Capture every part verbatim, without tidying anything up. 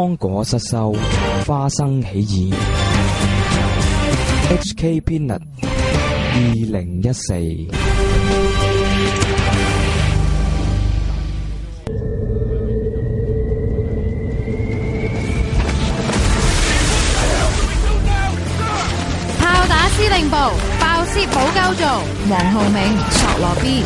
剛果失收，花生起義。H K Peanut 二零一四。 炮打司令部，爆屍補交做，黃浩銘、索羅 B。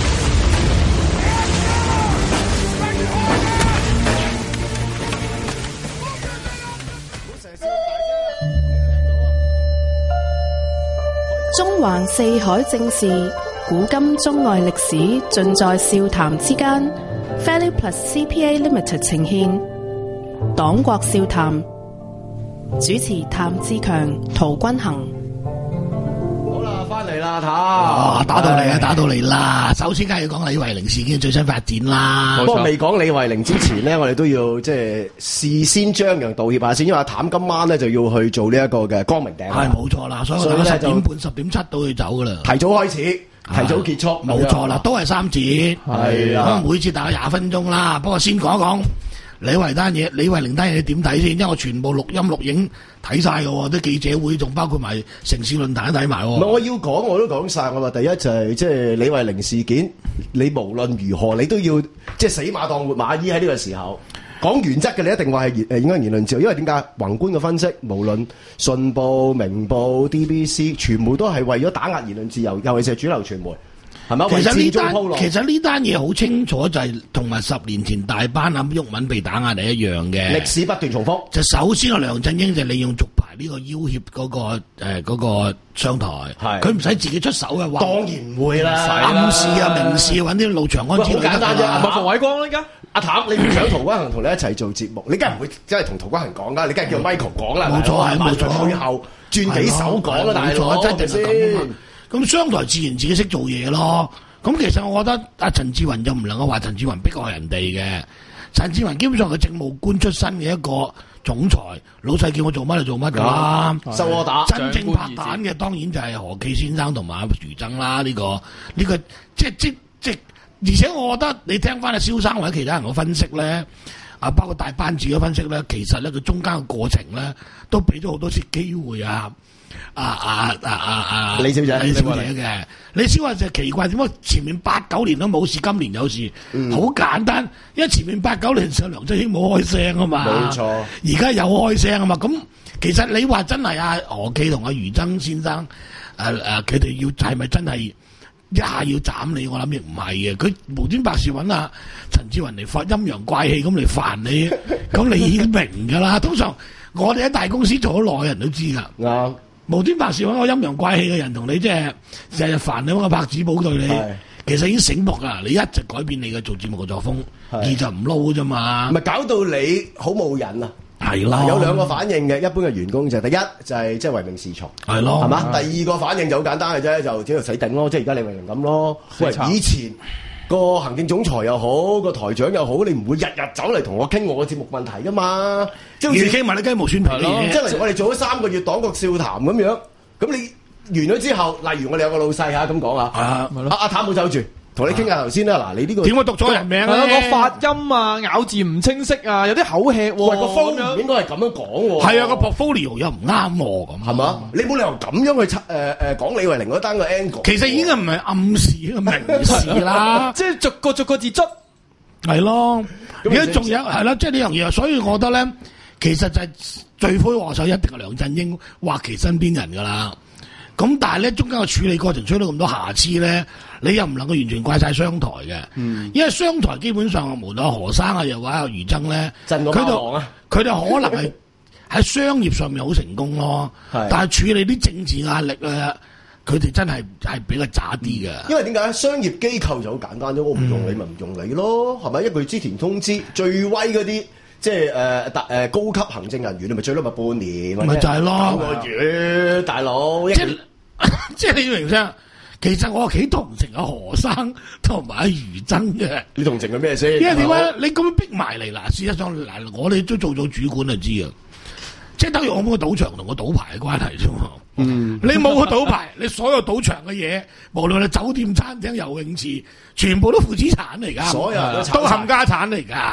中環四海正事，古今中外歷史盡在笑談之間。Fairly Plus C P A Limited 呈獻黨國笑談，主持譚志強、陶君行。 好啦，翻嚟啦， 哦，打到嚟啊， 係打到嚟啦！首先梗係要講李慧玲事件最新發展啦。 不過未講李慧玲之前呢，我哋都要即係事先張揚道歉下先，因為阿譚今晚咧就要去做呢一個嘅光明頂。 係冇錯啦，所以我哋十點半、十點七到要走噶啦。 提早開始，提早結束， 冇錯啦，都係三節。 係啊， 咁每次大概廿分鐘啦。不過先講一講李慧單嘢，李慧玲單嘢你點睇先？因為我全部錄音錄影睇晒嘅喎，啲記者會仲包括埋城市論壇都睇埋。 唔係我要講，我都講晒。我話第一就係即係李慧玲事件，你無論如何你都要即係死馬當活馬醫喺呢個時候。講原則嘅，你一定話係言誒影響言論自由，因為點解？宏觀嘅分析，無論信報、明報、D B C， 全部都係為咗打壓言論自由，尤其是係主流傳媒。係咪？ 其實呢單鋪路其實呢單嘢好清楚，就係同埋十年前大班阿毓民被打壓係一樣嘅。 歷史不斷重複。 就首先個梁振英就利用續牌呢個要挾嗰、嗰個誒嗰、呃嗰個商台，佢唔使自己出手嘅話， 當然唔會啦， 暗示啊、明示揾啲路長安之類好簡單啫。 阿馮偉光啦，而家阿譚，你唔想陶君行同你一齊做節目，你梗係唔會真係同陶君行講噶，你梗係叫 Michael 講啦。 冇錯係冇錯， 最後轉幾手講啦，大佬， 真係咁。咁商台自然自己識做嘢咯。咁其實我覺得阿陳志雲就唔能夠話陳志雲逼害人哋嘅，陳志雲基本上係政務官出身嘅一個總裁，老細叫我做乜就做乜噶啦， 收我打。 真正拍彈嘅當然就係何啟先生同埋阿余爭啦，呢、這個呢、這個即即即，而且我覺得你聽翻阿蕭生或者其他人嘅分析咧，啊包括大班子嘅分析咧，其實咧佢中間嘅過程咧都俾咗好多次機會啊。啊啊啊啊啊！ 李小姐， 李小姐嘅，李小姐就奇怪點解前面八九年都冇事，今年有事？好、嗯、簡單，因為前面八九年時候梁振英冇開聲啊嘛， 冇錯。 而家有開聲啊嘛，咁其實你話真係阿何記同阿余爭先生，誒、呃、誒，佢哋要係咪真係一下要斬你？我諗亦唔係嘅，佢無端白事揾阿陳志雲嚟發陰陽怪氣咁嚟煩你，咁你已經明㗎啦。通常我哋喺大公司做咗耐，人都知㗎。啱、嗯。無端白事揾個陰陽怪氣嘅人同你即係成日煩你揾個拍子寶對你，其實已經醒目㗎。你一直改變你嘅做節目嘅作風，二就唔撈啫嘛。咪搞到你好冇癮啊！ 係咯， 有兩個反應嘅，一般嘅員工就係、是、第一就係即係唯命是從， 係咯， 係嘛？第二個反應就好簡單嘅啫，就只要死頂咯，即係而家李慧玲咁咯。喂，以前個行政總裁又好，個台長又好，你唔會日日走嚟同我傾我嘅節目問題㗎嘛？即係好似傾埋你雞毛蒜皮嘅嘢。 即係例如我哋做咗三個月黨國笑談咁樣，咁你完咗之後，例如我哋有個老細嚇咁講啊，阿阿譚冇走住。同你傾下頭先啦，嗱，你呢個點會讀錯人名啊？ 個發音啊，咬字唔清晰啊，有啲口吃喎。 喂，個方唔應該係咁樣講喎。 係啊，個 portfolio 又唔啱喎，咁係嘛？你冇理由咁樣去誒誒講李慧玲嗰單個 angle。 其實已經唔係暗示嘅明示啦， 即係逐個逐個字捽。 係咯，而家仲有係啦，即係呢樣嘢，所以我覺得咧，其實就係罪魁禍首一定係梁振英或其身邊人㗎啦。咁但係咧，中間嘅處理過程出到咁多瑕疵咧，你又唔能夠完全怪晒商台嘅，嗯、因為商台基本上無論何生啊，又或者阿余爭咧，佢哋佢哋可能係喺商業上面好成功咯，但係處理啲政治壓力咧，佢哋真係係比較渣啲嘅。 因為點解商業機構就好簡單啫，我唔用你咪唔用你咯，係咪？一個月之前通知最威嗰啲。即係誒特誒高級行政人員，你咪最多咪半年， 咪就係咯， 九個月，大佬。 即係即係你明唔明？其實我幾同情阿何生同埋阿余爭嘅。 你同情佢咩先？ 因為點解你咁樣逼埋嚟嗱？事實上嗱，我哋都做咗主管就知啊。即係等於我冇個賭場同個賭牌嘅關係啫嘛。嗯，你冇個賭牌，你所有賭場嘅嘢，無論係酒店、餐廳、游泳池，全部都負資產嚟㗎。 所有人都都冚家產嚟㗎。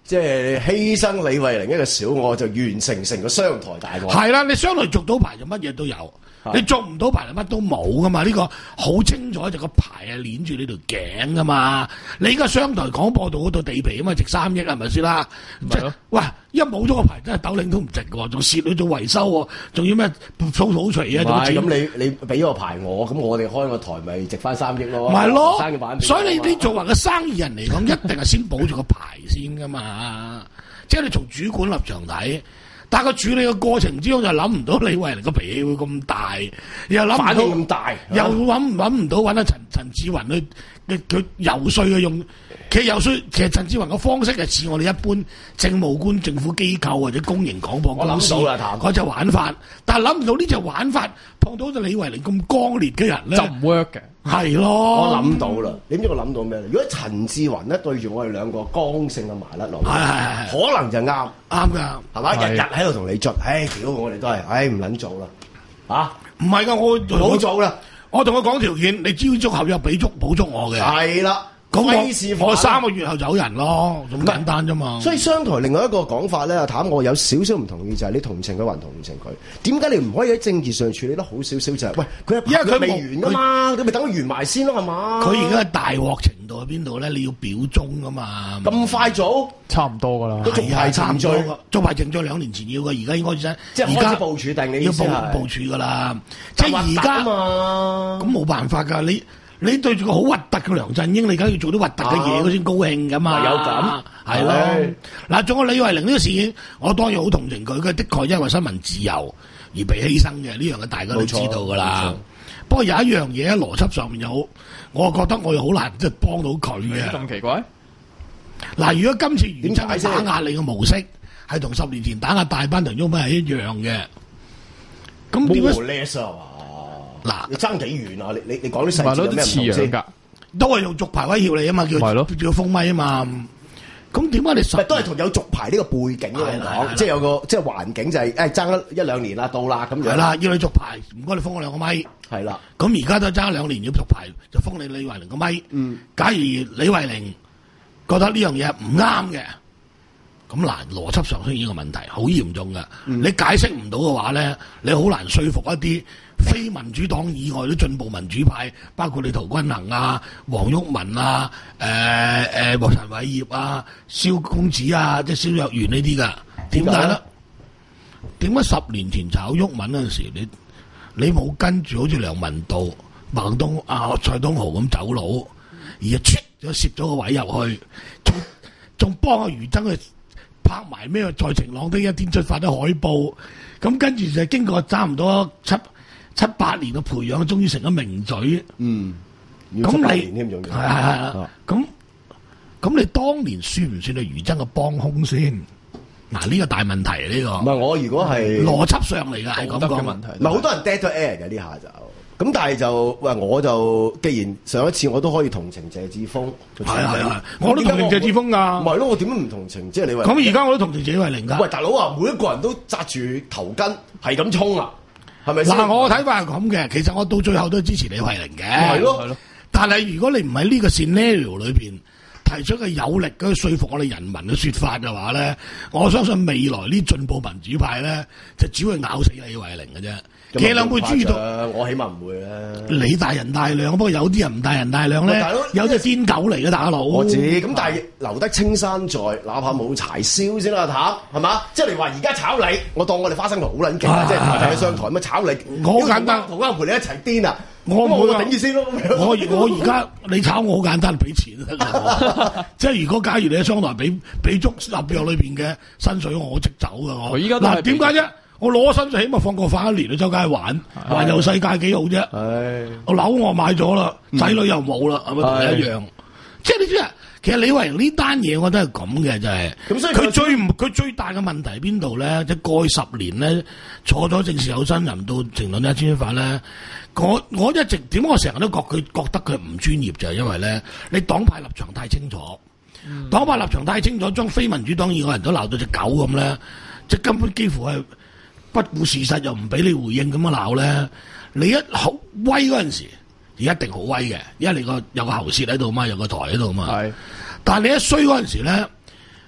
即係犧牲李慧玲一個小案就完成成個商台大案。 係啦，你商台續到牌就乜嘢都有，你續唔到牌就乜都冇噶嘛。呢、這個好清楚，就個牌係連住你條頸噶嘛。你而家商台廣播道嗰度地皮啊嘛，值三億係咪先啦？即係喂，一冇咗個牌真係斗零都唔值喎，仲蝕你做維修喎，仲要咩掃草錘啊？ 係咁，你你俾個牌我，咁我哋開個台咪值翻三億咯。 咪咯， 生所以你你作為個生意人嚟講，一定係先保住個牌先噶嘛。即係你從主管立場睇。但係佢處理嘅過程之中就諗唔到李慧玲個脾氣會咁大，又諗唔到反應咁大， 又諗諗唔到揾阿陳陳志雲去佢佢游說嘅用，其實游說其實陳志雲嘅方式係似我哋一般政務官、政府機構或者公營廣播公司嗰隻玩法，但係諗唔到呢隻玩法碰到隻李慧玲咁剛烈嘅人咧， 就唔 work 嘅。 係咯， 我諗到啦，你知唔知我諗到咩咧？如果陳志雲咧對住我哋兩個剛性嘅麻甩佬， 係係係可能就啱啱㗎， 係嘛？日日喺度同你捽，唉，屌我哋都係，唉唔撚做啦，嚇唔係㗎，我唔好做啦， 我同佢講條件，你只要足合約俾足補足我嘅， 係啦。 咁我我三個月後走人咯，咁簡單啫嘛。 所以商台另外一個講法咧，阿譚我有少少唔同意，就係、是、你同情佢還同情佢，點解你唔可以喺政治上處理得好少少？就係、是、喂，佢因為佢未完噶嘛，咁咪等佢完埋先咯，係嘛？ 佢而家係大鑊程度喺邊度咧？你要表忠噶嘛？ 咁快做？ 差唔多噶啦， 都續牌程序， 續牌程序兩年前要嘅，而家應該真即係開始部署定你要部部署噶啦。即係而家嘛，咁冇辦法㗎，你。你對住個好核突嘅梁振英，你梗係要做啲核突嘅嘢，佢先高興噶嘛？ 有咁係咯。嗱，仲有李慧玲呢個事件，我當然好同情佢，佢的確因為新聞自由而被犧牲嘅，呢樣嘅大家都知道噶啦。不過有一樣嘢喺邏輯上面有，我覺得我又好難即係幫到佢嘅。 咁奇怪？ 嗱，如果今次原則係打壓你嘅模式，係同十年前打壓大班同毓民係一樣嘅，咁點解？嗱， 你爭幾遠啊？你你你講啲細節有咩唔同先？ 都係用續牌威脅你啊嘛，叫叫封咪啊嘛。咁點解你實都係同有續牌呢個背景嚟講，即係有個即係環境就係誒爭一兩年啦，到啦咁樣。 係啦，要你續牌，唔該你封我兩個咪。係啦。咁而家都爭兩年要續牌，就封你李慧玲個咪。嗯。假如李慧玲覺得呢樣嘢唔啱嘅，咁嗱邏輯上出現個問題，好嚴重㗎。嗯、你解釋唔到嘅話咧，你好難說服一啲非民主黨以外都進步民主派，包括你陶君行啊、黃毓民啊、誒誒莫陳偉業啊、蕭公子啊，即係蕭若元呢啲㗎。點解咧？點解十年前炒毓民嗰陣時，你你冇跟住好似梁文道、孟東啊、蔡東豪咁走佬，而係出咗攝咗個位入去，仲仲幫阿余爭去拍埋咩在晴朗的一天出發啲海報，咁跟住就經過差唔多七七八年嘅培養，終於成咗名嘴。嗯，咁你係係係，咁咁你當年算唔算係余爭嘅幫兇先？嗱，呢個大問題呢、呢個。唔係我如果係邏輯上嚟㗎，係咁嘅問題。唔係好多人 dead 咗 air 嘅呢下就。咁但係就喂，我就既然上一次我都可以同情謝志峰，係係係，我都同情謝志峰㗎。唔係咯，我點解唔同情？即係你話咁而家我都同情謝慧玲㗎。喂，大佬啊，每一個人都紮住頭巾，係咁衝啊，係咪先？嗱，我睇法係咁嘅，其實我到最後都支持李慧玲嘅。係咯，係咯。但係如果你唔喺呢個 scenario 裏邊提出嘅有力嘅說服我哋人民嘅説法嘅話咧，我相信未來呢進步民主派咧就只會咬死李慧玲嘅啫。其實兩會注意到，我起碼唔會咧。你大人大量，不過有啲人唔大人大量咧，有隻癲狗嚟嘅大佬。我知，咁但係留得青山在，哪怕冇柴燒先啦，譚係嘛？即係你話而家炒你，我當我哋花生糖好撚勁，即係大家上台乜炒你，我好簡單，同啱陪你一齊癲啊！我唔會頂住先咯。我我而家你炒我好簡單，俾錢即係如果假如你喺商台俾俾足合約裏邊嘅薪水，我即走噶我。嗱，點解啫？我攞薪水起碼放個翻一年去周街玩，環遊世界幾好啫。我樓我買咗啦，仔女又冇啦，係咪同你一樣？即係你知啊，其實李慧玲呢單嘢，我覺得係咁嘅，就係。咁所以佢最唔佢最大嘅問題喺邊度咧？即係過去十年咧，坐咗正式有新人到評論一專法咧，我我一直點解我成日都覺佢覺得佢唔專業，就係因為咧，你黨派立場太清楚，嗯、黨派立場太清楚，將非民主黨以外人都鬧到隻狗咁咧，即係根本幾乎係。不顧事實又唔俾你回應咁樣鬧咧，你一好威嗰陣時，而一定好威嘅，因為你個有個喉舌喺度嘛，有個台喺度嘛。係，但係你一衰嗰陣時咧，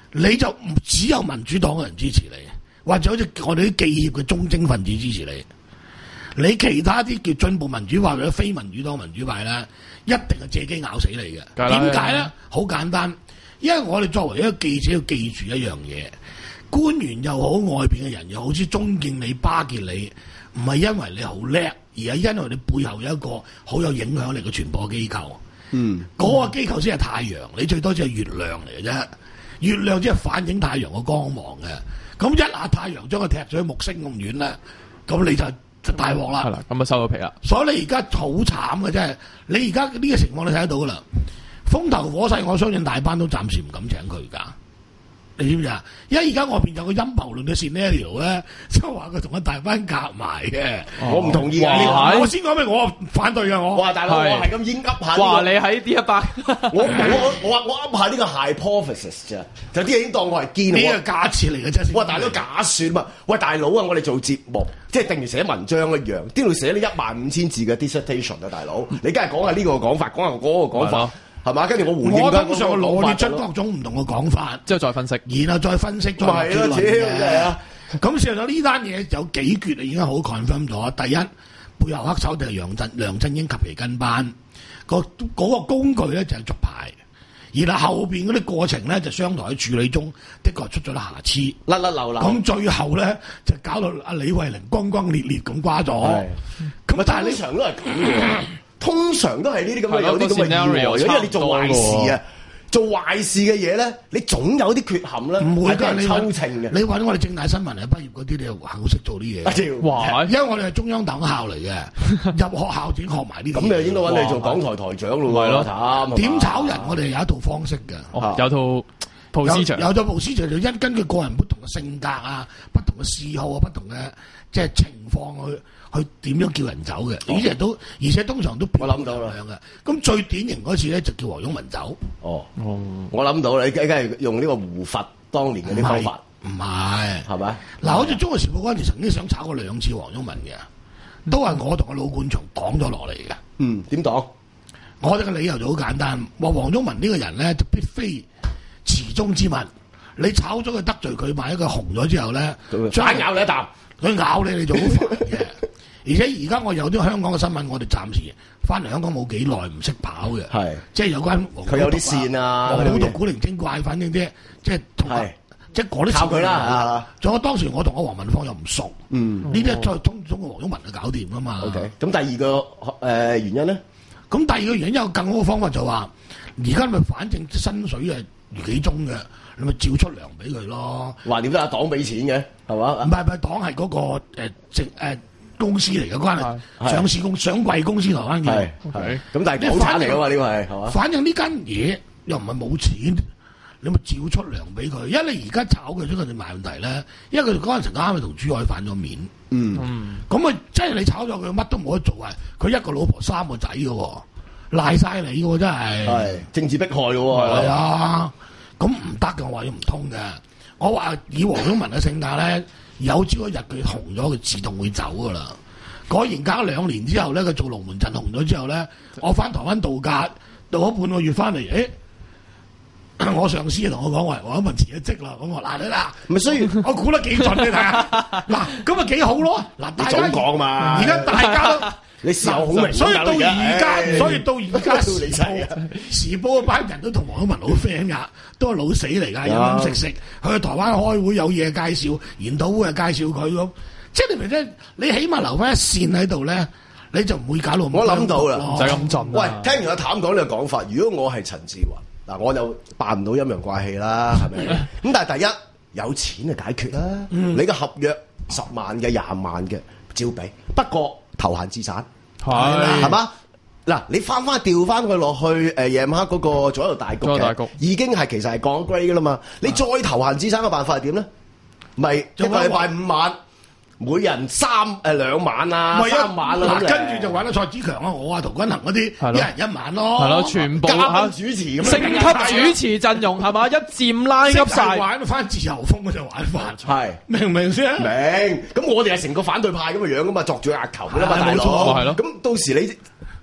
你就唔只有民主黨嘅人支持你，或者好似我哋啲記協嘅忠貞分子支持你。你其他啲叫進步民主派或者非民主黨民主派咧，一定係借機咬死你嘅。點解咧？好簡單，因為我哋作為一個記者要記住一樣嘢，官員又好，外邊嘅人又好，似鍾敬你、巴結你，唔係因為你好叻，而係因為你背後有一個好有影響力嘅傳播機構。嗯，嗰個機構先係太陽，你最多只係月亮嚟嘅啫。月亮只係反映太陽嘅光芒嘅。咁一下太陽將佢踢咗去木星咁遠咧，咁你就就大鑊啦。係啦，咁啊收到皮啦。所以你而家好慘嘅真係，你而家呢個情況你睇得到噶啦。風頭火勢，我相信大班都暫時唔敢請佢㗎。你知唔知啊？因為而家外邊有個陰謀論嘅 scenario 咧，即係話佢同一大班夾埋嘅。我唔同意啊！我先講俾我反對嘅我。哇！大佬，我係咁應噏下。哇！你喺呢一班，我我我話我噏下呢個 hypothesis 啫，就啲嘢已經當我係堅。呢個假設嚟嘅啫。喂，大佬假算嘛？喂，大佬啊！我哋做節目，即係定如寫文章一樣，邊度寫呢一萬五千字嘅 dissertation 啊？大佬，你梗係講下呢個講法，講下嗰個講法。係嘛？跟住我回應我通常羅列出各種唔同嘅講法，之後再分析，然後再分析，再落結論嘅。咁事實上呢單嘢有幾決啊，已經好 confirm 咗。第一，背後黑手就係楊振梁振英及其跟班，個嗰個工具咧就係續牌，然後後邊嗰啲過程咧就商台喺處理中，的確出咗啲瑕疵，甩甩漏漏。咁最後咧就搞到阿李慧玲轟轟烈烈咁瓜咗。咁但係呢場都係咁嘅。通常都係呢啲咁嘅有啲咁嘅意外，因為你做壞事啊，做壞事嘅嘢咧，你總有啲缺陷咧，唔會俾人抽秤嘅。你揾我哋正大新聞嚟畢業嗰啲，你又好識做啲嘢。哇！因為我哋係中央黨校嚟嘅，入學校已經學埋呢啲。咁你應該揾你做港台台長咯，係咯。點炒人？我哋有一套方式嘅，有套鋪師長，有咗鋪師長就因根據個人不同嘅性格啊、不同嘅嗜好啊、不同嘅即係情況去。去點樣叫人走嘅？呢啲人都，而且通常都我諗到啦嘅。咁最典型嗰次咧，就叫黃毓民走。哦，我諗到啦，你梗係用呢個胡佛當年嘅啲方法。唔係，係咪？嗱，好似《中國時報》嗰陣時曾經想炒過兩次黃毓民嘅，都係我同阿老冠松擋咗落嚟嘅。嗯，點擋？我哋嘅理由就好簡單，話黃毓民呢個人咧就必非池中之物。你炒咗佢得罪佢，萬一佢紅咗之後咧，再咬你一啖，佢咬你你就好煩嘅。而且而家我有啲香港嘅新聞，我哋暫時翻嚟香港冇幾耐，唔識跑嘅，係即係有關佢有啲線啊，黃賭毒古靈精怪，反正啲即係即係嗰啲靠佢啦。仲有當時我同阿黃文芳又唔熟，嗯，呢啲再通通過黃毓民去搞掂噶嘛。OK，咁第二個誒原因咧，咁第二個原因有更好嘅方法就話，而家咪反正薪水係如幾鐘嘅，你咪照出糧俾佢咯。話點解黨俾錢嘅係嘛？唔係唔係，黨係嗰個誒政誒。公司嚟嘅關係，上市公上櫃公司台灣嘅，係咁，但係港產嚟嘅嘛，呢個係係嘛？反正呢間嘢又唔係冇錢，你咪照出糧俾佢。因為你而家炒佢出佢哋賣問題咧，因為佢嗰陣時啱啱同朱海反咗面，嗯，咁啊，即係你炒咗佢，乜都冇得做啊！佢一個老婆三個仔嘅喎，賴晒你嘅喎，真係係政治迫害嘅喎，係啊，咁唔得嘅，我話要唔通嘅。我話以黃毓民嘅性格咧。有朝一日佢紅咗，佢自動會走噶啦。果然隔兩年之後咧，佢做龍門陣紅咗之後咧，我翻台灣度假，到咗半個月翻嚟，誒、欸，我上司同我講話，黃毓民辭咗職啦。咁我嗱你嗱，咪所以我估得幾準你睇下。嗱，咁咪幾好咯。嗱，大家講嘛，而家大家都。你時候好明，所以到而家，所以到而家時報時報嗰班人都同黃毓民好 friend 噶，都係老死嚟噶，飲飲食食去台灣開會有嘢介紹，研討會又介紹佢咁，即係你明唔明？你起碼留翻一線喺度咧，你就唔會搞到咁。我諗到啦，就係咁盡。喂，聽完阿譚講呢個講法，如果我係陳志雲嗱，我就扮唔到陰陽怪氣啦，係咪？咁但係第一有錢就解決啦，嗯、你嘅合約十萬嘅廿萬嘅照俾，不過。投閒資產係係嘛嗱，你翻翻調翻佢落去誒夜晚黑嗰個左右大局嘅，已經係其實係降 grade 噶啦嘛。你再投閒資產嘅辦法係點咧？咪一個禮拜五晚，每人三誒兩晚啊，三晚啦。跟住就揾到蔡子強啊，我啊陶君行嗰啲，一人一晚咯。係咯，全部嘉賓主持咁樣，升級主持陣容係嘛，一佔拉級晒，玩翻自由風嗰隻玩法。係明唔明先？明。咁我哋係成個反對派咁嘅樣噶嘛，作住額球噶啦嘛，大佬。係咯。咁到時你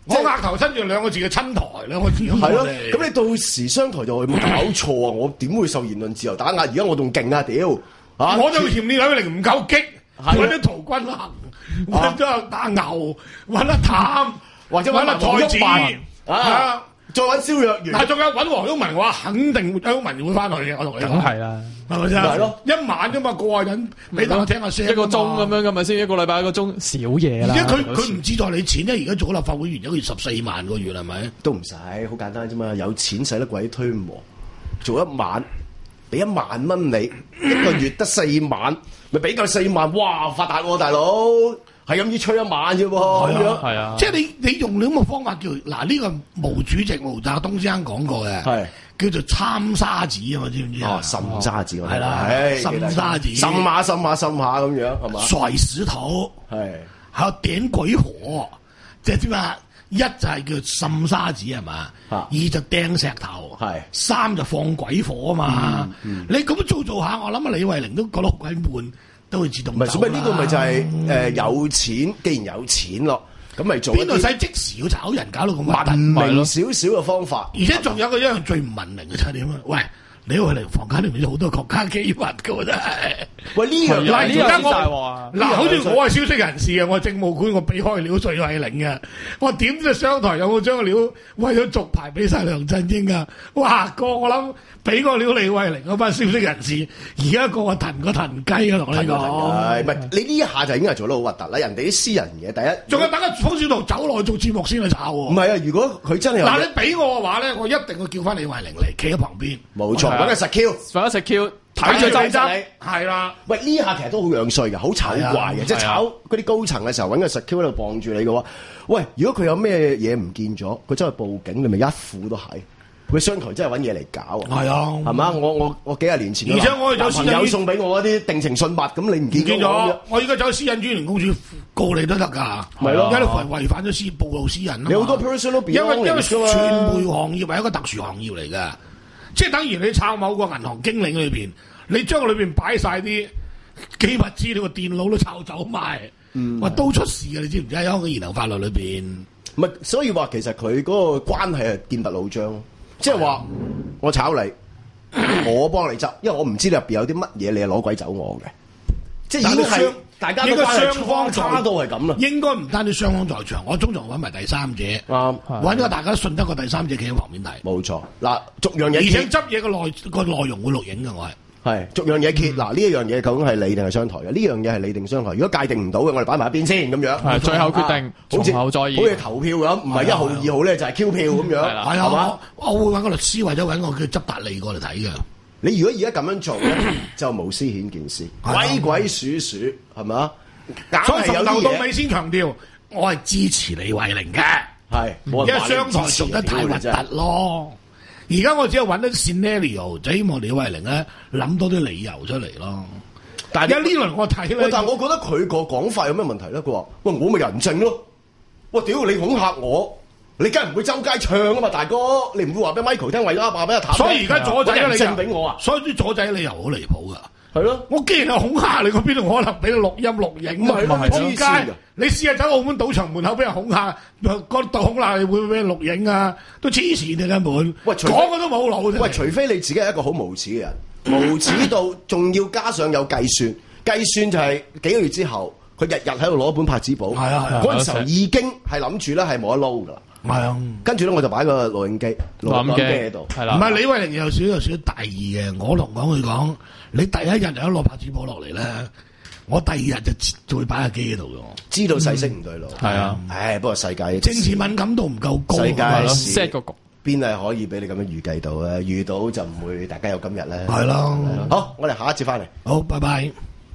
我額頭伸住兩個字嘅親台兩個字咁係咯， 我哋咁你到時商台就會冇搞錯啊！我點會受言論自由打壓？而家我仲勁啊！屌啊！ 我就嫌李偉玲唔夠激， 係揾啲陶君行，揾咗打牛，揾得淡， 或者揾揾得蔡子啊， 啊。 再揾蕭若元， 但仲有揾黃毓民嘅話，肯定毓民會翻去嘅。我同你講， 梗係啦， 係咪先？ 係咯， 一晚啫嘛，個個人俾大家聽下聲， 一個鐘咁樣，咁咪先一個禮拜一個鐘少嘢啦。 而家佢佢唔志在你錢咧，而家做立法會議員一個月十四萬個月係咪？ 都唔使，好簡單啫嘛。有錢使得鬼推磨，做一晚俾一萬蚊你，一個月得四萬，咪俾夠四萬，哇發達喎大佬！係咁依吹一晚啫喎，咁樣係啊， 即係你你用呢咁嘅方法叫嗱呢個毛主席毛澤東先生講過嘅， 係叫做參沙子啊嘛，知唔知啊？ 哦，滲沙子我係啦，滲沙子， 滲下滲下滲下咁樣係嘛？ 甩石頭係， 還有點鬼火，即係點啊？一就係叫滲沙子係嘛， 啊二就掟石頭， 係三就放鬼火啊嘛。你咁做做下，我諗啊李慧玲都覺得好鬼悶。都會自動唔係，所以呢個咪就係誒有錢，既然有錢咯，咁咪做邊度使即時要炒人，搞到咁文明少少嘅方法。 而且仲有個一樣最唔文明嘅就係點啊？喂，李慧玲房間裏面有好多國家機密嘅喎，真係。 喂，呢樣嗱， 呢而家我樣大鑊啊嗱，好似我係消息人士啊，我係政務官，我俾開料徐慧玲嘅，我點知商台有冇將個料為咗續牌俾晒梁振英啊？哇，個我諗俾個料李慧玲嗰班消息人士，而家個個騰個騰雞啊，同你講。 係唔係？你呢一下就已經係做得好核突啦！人哋啲私人嘢，第一仲要等阿方小濤走落去做節目先去炒喎。 唔係啊！如果佢真係有嗱，你俾我嘅話咧，我一定會叫翻李慧玲嚟，企喺旁邊。 冇錯，揾個實 Q。 上一食 Q 睇住睇住就執，係啦。 喂，呢下其實都好樣衰嘅，好醜怪嘅，即係炒嗰啲高層嘅時候揾個實 Q 喺度傍住你嘅話，喂，如果佢有咩嘢唔見咗，佢真係報警，你咪一副都係。佢商台真係揾嘢嚟搞啊！ 係啊， 係嘛？我我我幾廿年前， 而且我有私朋友送俾我嗰啲定情信物，咁你唔見見咗咗，我而家走私隱專員公署告你都得㗎。 咪咯因為違違反咗私暴露私隱啊嘛。 你好多 personal 因為因為 belongings 㗎嘛傳媒行業係一個特殊行業嚟㗎，即係等於你抄某個銀行經理裏邊，你將裏邊擺晒啲機密資料，個電腦都抄走埋， 嗯哇都出事㗎！你知唔知喺香港現行法律裏邊？ 唔係，所以話其實佢嗰個關係係劍拔弩張，即係話我炒你，我幫你執，因為我唔知你入邊有啲乜嘢，你係攞鬼走我嘅，即係已經係大家應該雙方差到係咁啦。 應該唔單止雙方在場，我通常揾埋第三者， 啱， 揾個大家信得個第三者企喺旁邊睇。 冇錯。嗱，逐樣嘢而且揭， 執嘢個內個內容會錄影嘅，我係。 係逐樣嘢揭。嗱，呢一樣嘢究竟係你定係商台嘅？呢樣嘢係你定商台？如果界定唔到嘅，我哋擺埋一邊先咁樣。 係最後決定， 好似從後再議。 好似投票咁，唔係一號二號咧就係 Q 票咁樣， 係啦係係嘛啊，？我我會揾個律師或者揾個叫執達利過嚟睇嘅。 你如果而家咁樣做咧，就無私顯見私，鬼鬼祟祟係嘛？硬所以從係有啲嘢頭到尾先強調，我係支持李慧玲嘅， 係， 因冇人話你為商台支持做得太核屌你真係突咯。而家我只係揾到 scenario，就希望李慧玲咧諗多啲理由出嚟咯。 但係而家呢輪我睇喂咧， 但係我覺得佢個講法有咩問題咧？佢話：喂，我咪人證咯。喂，屌你恐嚇我，你梗係唔會周街唱啊嘛，大哥，你唔會話俾 Michael 聽，為咗話俾阿譚。 所以而家阻仔嘅理人證俾我由， 啊， 所以啲阻仔嘅理由好離譜噶。 係咯。 我既然係恐嚇你，我邊度可能俾你錄音錄影啊？ 唔係咯仆黐線㗎街！你試下走澳門賭場門口俾人恐嚇，嗰度恐嚇你會唔會俾人錄影啊？都黐線嘅根本。 喂除非講嘅都冇腦啫。 喂，除非你自己係一個好無恥嘅人，無恥到仲要加上有計算，計算就係幾個月之後，佢日日喺度攞本拍紙簿。 係啊係啊嗰陣時候已經係諗住咧係冇得撈㗎啦。 係啊。 跟住咧我就擺個錄影機、錄錄音音機喺度。 係啦， 唔係李慧玲有少有少少大意嘅，我同講佢講，你第一日就一攞拍紙簿落嚟咧，我第二日就就會擺喺機喺度嘅。 知道勢色唔對路。 係啊， 唉，不過世界政治敏感度唔夠高， 世界係咯事 set 個局。 邊係可以俾你咁樣預計到咧？遇到就唔會大家有今日咧。 係咯。 好，我哋下一節翻嚟。 好，拜拜。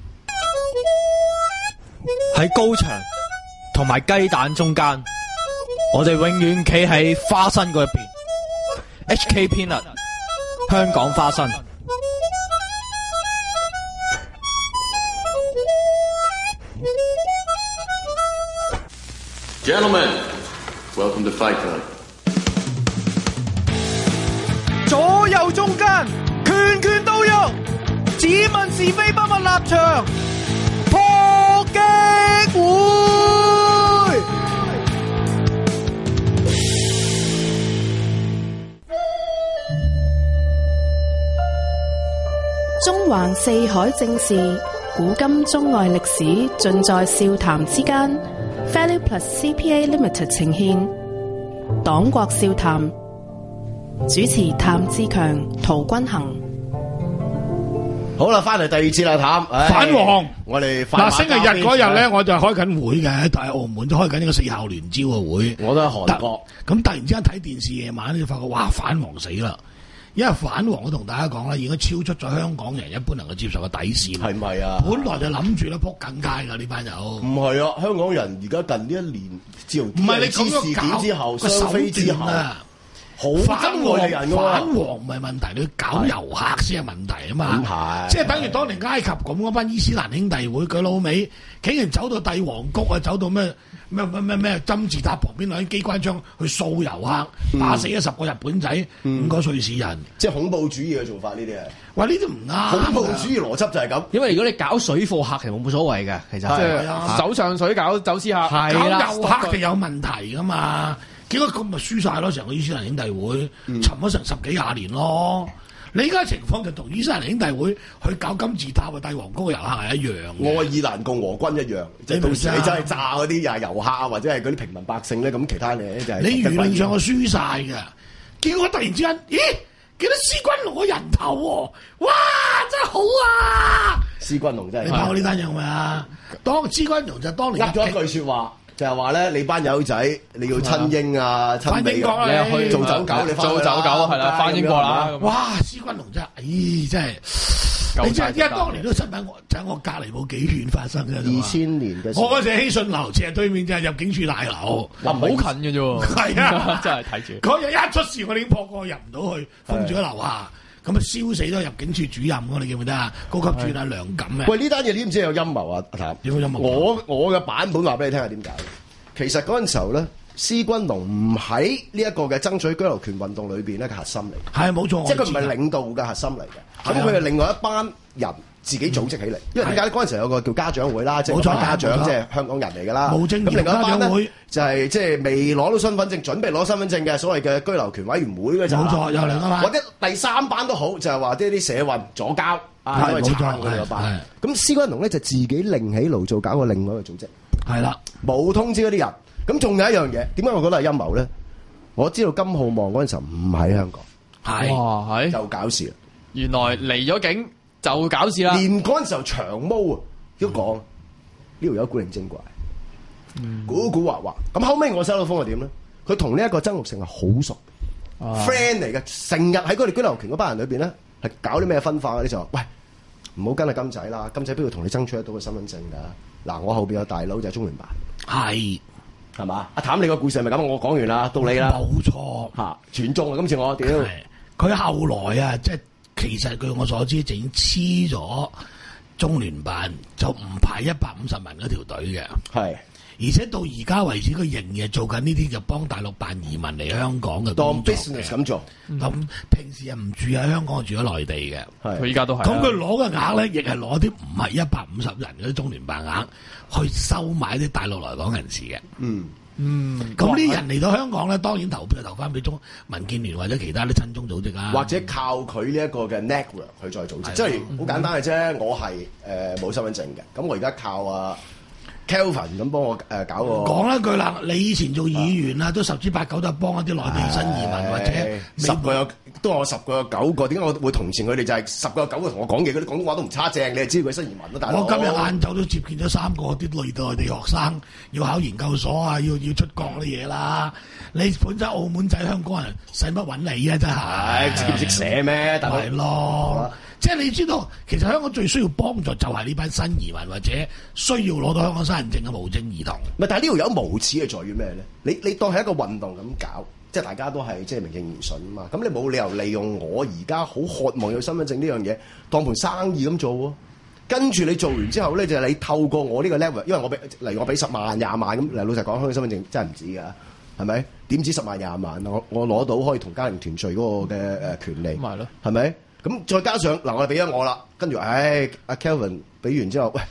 喺高牆同埋雞蛋中間，我哋永遠企喺花生嗰一邊。H K Peanut，香港花生。 Gentlemen, welcome to Fight Club. 左右中間，拳拳到肉，只問是非不問立場，破擊會。 橫四海正事，古今中外歷史，盡在笑談之間。Value Plus C P A Limited 呈獻黨國笑談，主持譚志強、陶君行。 好啦，翻嚟第二節啦，譚。 反黃， 我哋嗱星期日嗰日咧，我就開緊會嘅，但係澳門都開緊呢個四校聯招嘅會。 我都喺韓國。 咁突然之間睇電視夜晚就發覺，哇！反黃死啦！因為反黃，我同大家講啦，已經超出咗香港人一般能夠接受嘅底線。 係咪啊？本來就諗住咧撲緊街㗎呢班友。 唔係啊，香港人而家近呢一年自從唔係你咁事件之後，雙飛之後啊。好反黃人反黃唔係問題，你搞遊客先係問題啊嘛。 係， 即係等於當年埃及咁嗰班伊斯蘭兄弟會，佢老尾竟然走到帝王谷啊，走到咩咩咩咩咩金字塔旁邊攞啲機關槍去掃遊客，嗯、打死咗十個日本仔，嗯、五個瑞士人， 即係恐怖主義嘅做法呢啲係。 喂，呢啲唔啱。 恐怖主義邏輯就係咁， 因為如果你搞水貨客，其實冇所謂嘅，其實即係手上水搞走私客， 搞遊客就有問題噶嘛。結果咁咪輸晒咯，成個伊斯蘭兄弟會、嗯、沉咗成十幾廿年咯。你而家情況就同伊斯蘭兄弟會去搞金字塔啊、帝王谷嘅遊客係一樣嘅。愛爾蘭共和軍一樣，即係到時你真係炸嗰啲又係遊客啊，或者係嗰啲平民百姓咧，咁其他嘢咧就係你輿論上我輸晒嘅。結果突然之間，咦？見到施君龍個人頭喎，哇！真係好啊！ 施君龍真係， 你拍過呢單嘢未啊？當施君龍就當年噏咗一句説話。就係話咧，你班友仔你要親英啊、親美啊， 你去做走狗，你做走狗係啦，翻英國啦。 哇！施君龍真係，咦！真係，你真係，因為當年都新聞，就喺我隔離冇幾遠發生嘅。 二千年嘅， 我嗰時希信樓斜對面就係入境處大樓， 好近嘅啫喎。 係啊， 真係睇住。 嗰日一出事，我已經撲過入唔到去，封住喺樓下。咁啊，燒死咗入境處主任㗎，你記唔記得啊？高級主任梁錦嘅。 喂，呢單嘢你知唔知有陰謀啊？阿譚， 有冇陰謀？ 我我嘅版本話俾你聽係點解？其實嗰陣時候咧，施君龍唔喺呢一個嘅爭取居留權運動裏邊咧嘅核心嚟， 係冇錯， 即係佢唔係領導嘅核心嚟嘅。咁佢係另外一班人自己組織起嚟。因為點解咧？嗰陣時候有個叫家長會啦，即係家長即係香港人嚟㗎啦。咁另外一班咧就係即係未攞到身份證，準備攞身份證嘅所謂嘅居留權委員會嘅就冇錯，有另一班。或者第三班都好，就係話啲啲社運左膠啊，因為撐佢嗰班。咁施君龍咧就自己另起爐灶搞個另外一個組織。係啦，冇通知嗰啲人。咁仲有一樣嘢，點解我覺得係陰謀咧？我知道金浩望嗰陣時候唔喺香港， 係哇係就搞事啦。 原來離咗境就搞事啦。 連嗰陣時候長毛啊都講呢條友古靈精怪，嗯、古古惑惑。咁後尾我收到風係點咧？佢同呢一個曾鈺成係好熟、啊、friend 嚟嘅，成日喺佢哋居留權嗰班人裏邊咧係搞啲咩分化嗰啲就話：喂，唔好跟阿金仔啦，金仔邊度同你爭取得到個身份證㗎？嗱，我後邊有大佬就係中聯辦，係係嘛？阿譚，你個故事係咪咁？我講完啦，到你啦。冇錯嚇，全中啊！今次我屌佢後來啊，即係其實據我所知，就已經黐咗中聯辦，就唔排一百五十人嗰條隊嘅。係，而且到而家為止，佢仍然做緊呢啲就幫大陸辦移民嚟香港嘅當 business 咁做。咁、嗯、平時又唔住喺香港，住喺內地嘅。係，佢依家都係。咁佢攞嘅額咧，亦係攞啲唔係一百五十人嗰啲中聯辦額去收買啲大陸來港人士嘅。嗯嗯。咁呢啲人嚟到香港咧，當然投票投翻俾中民建聯或者其他啲親中組織啊，或者靠佢呢一個嘅 network 去再組織。即係好簡單嘅啫，我係誒冇身份證嘅，咁我而家靠啊。Kelvin 咁幫我誒搞個講一句啦，你以前做議員啦，都十之八九都係幫一啲內地新移民或者十個有都話我十個有九個，點解我會同情佢哋？就係十個有九個同我講嘢，嗰啲廣東話都唔差正，你係知佢新移民咯。大佬，我今日晏晝都接見咗三個啲內地內地學生，要考研究所啊，要要出國嗰啲嘢啦。你本身澳門仔香港人，使乜揾你啊？真係識唔識寫咩？但係咯。即係你知道，其實香港最需要幫助就係呢班新移民或者需要攞到香港身份證嘅無證兒童。唔係，但係呢度有無恥嘅在於咩咧？你你當係一個運動咁搞，即係大家都係即係名正言順啊嘛。咁你冇理由利用我而家好渴望有身份證呢樣嘢當盤生意咁做喎。跟住你做完之後咧，就係、是、你透過我呢個 level，因為我俾例如我俾十萬廿萬咁，嗱老實講，香港身份證真係唔止㗎，係咪？點止十萬廿萬？我我攞到可以同家庭團聚嗰個嘅誒權利，係咯，係咪？咁再加上嗱，我哋俾咗我啦，跟住，唉，阿 Kelvin 俾完之後，喂，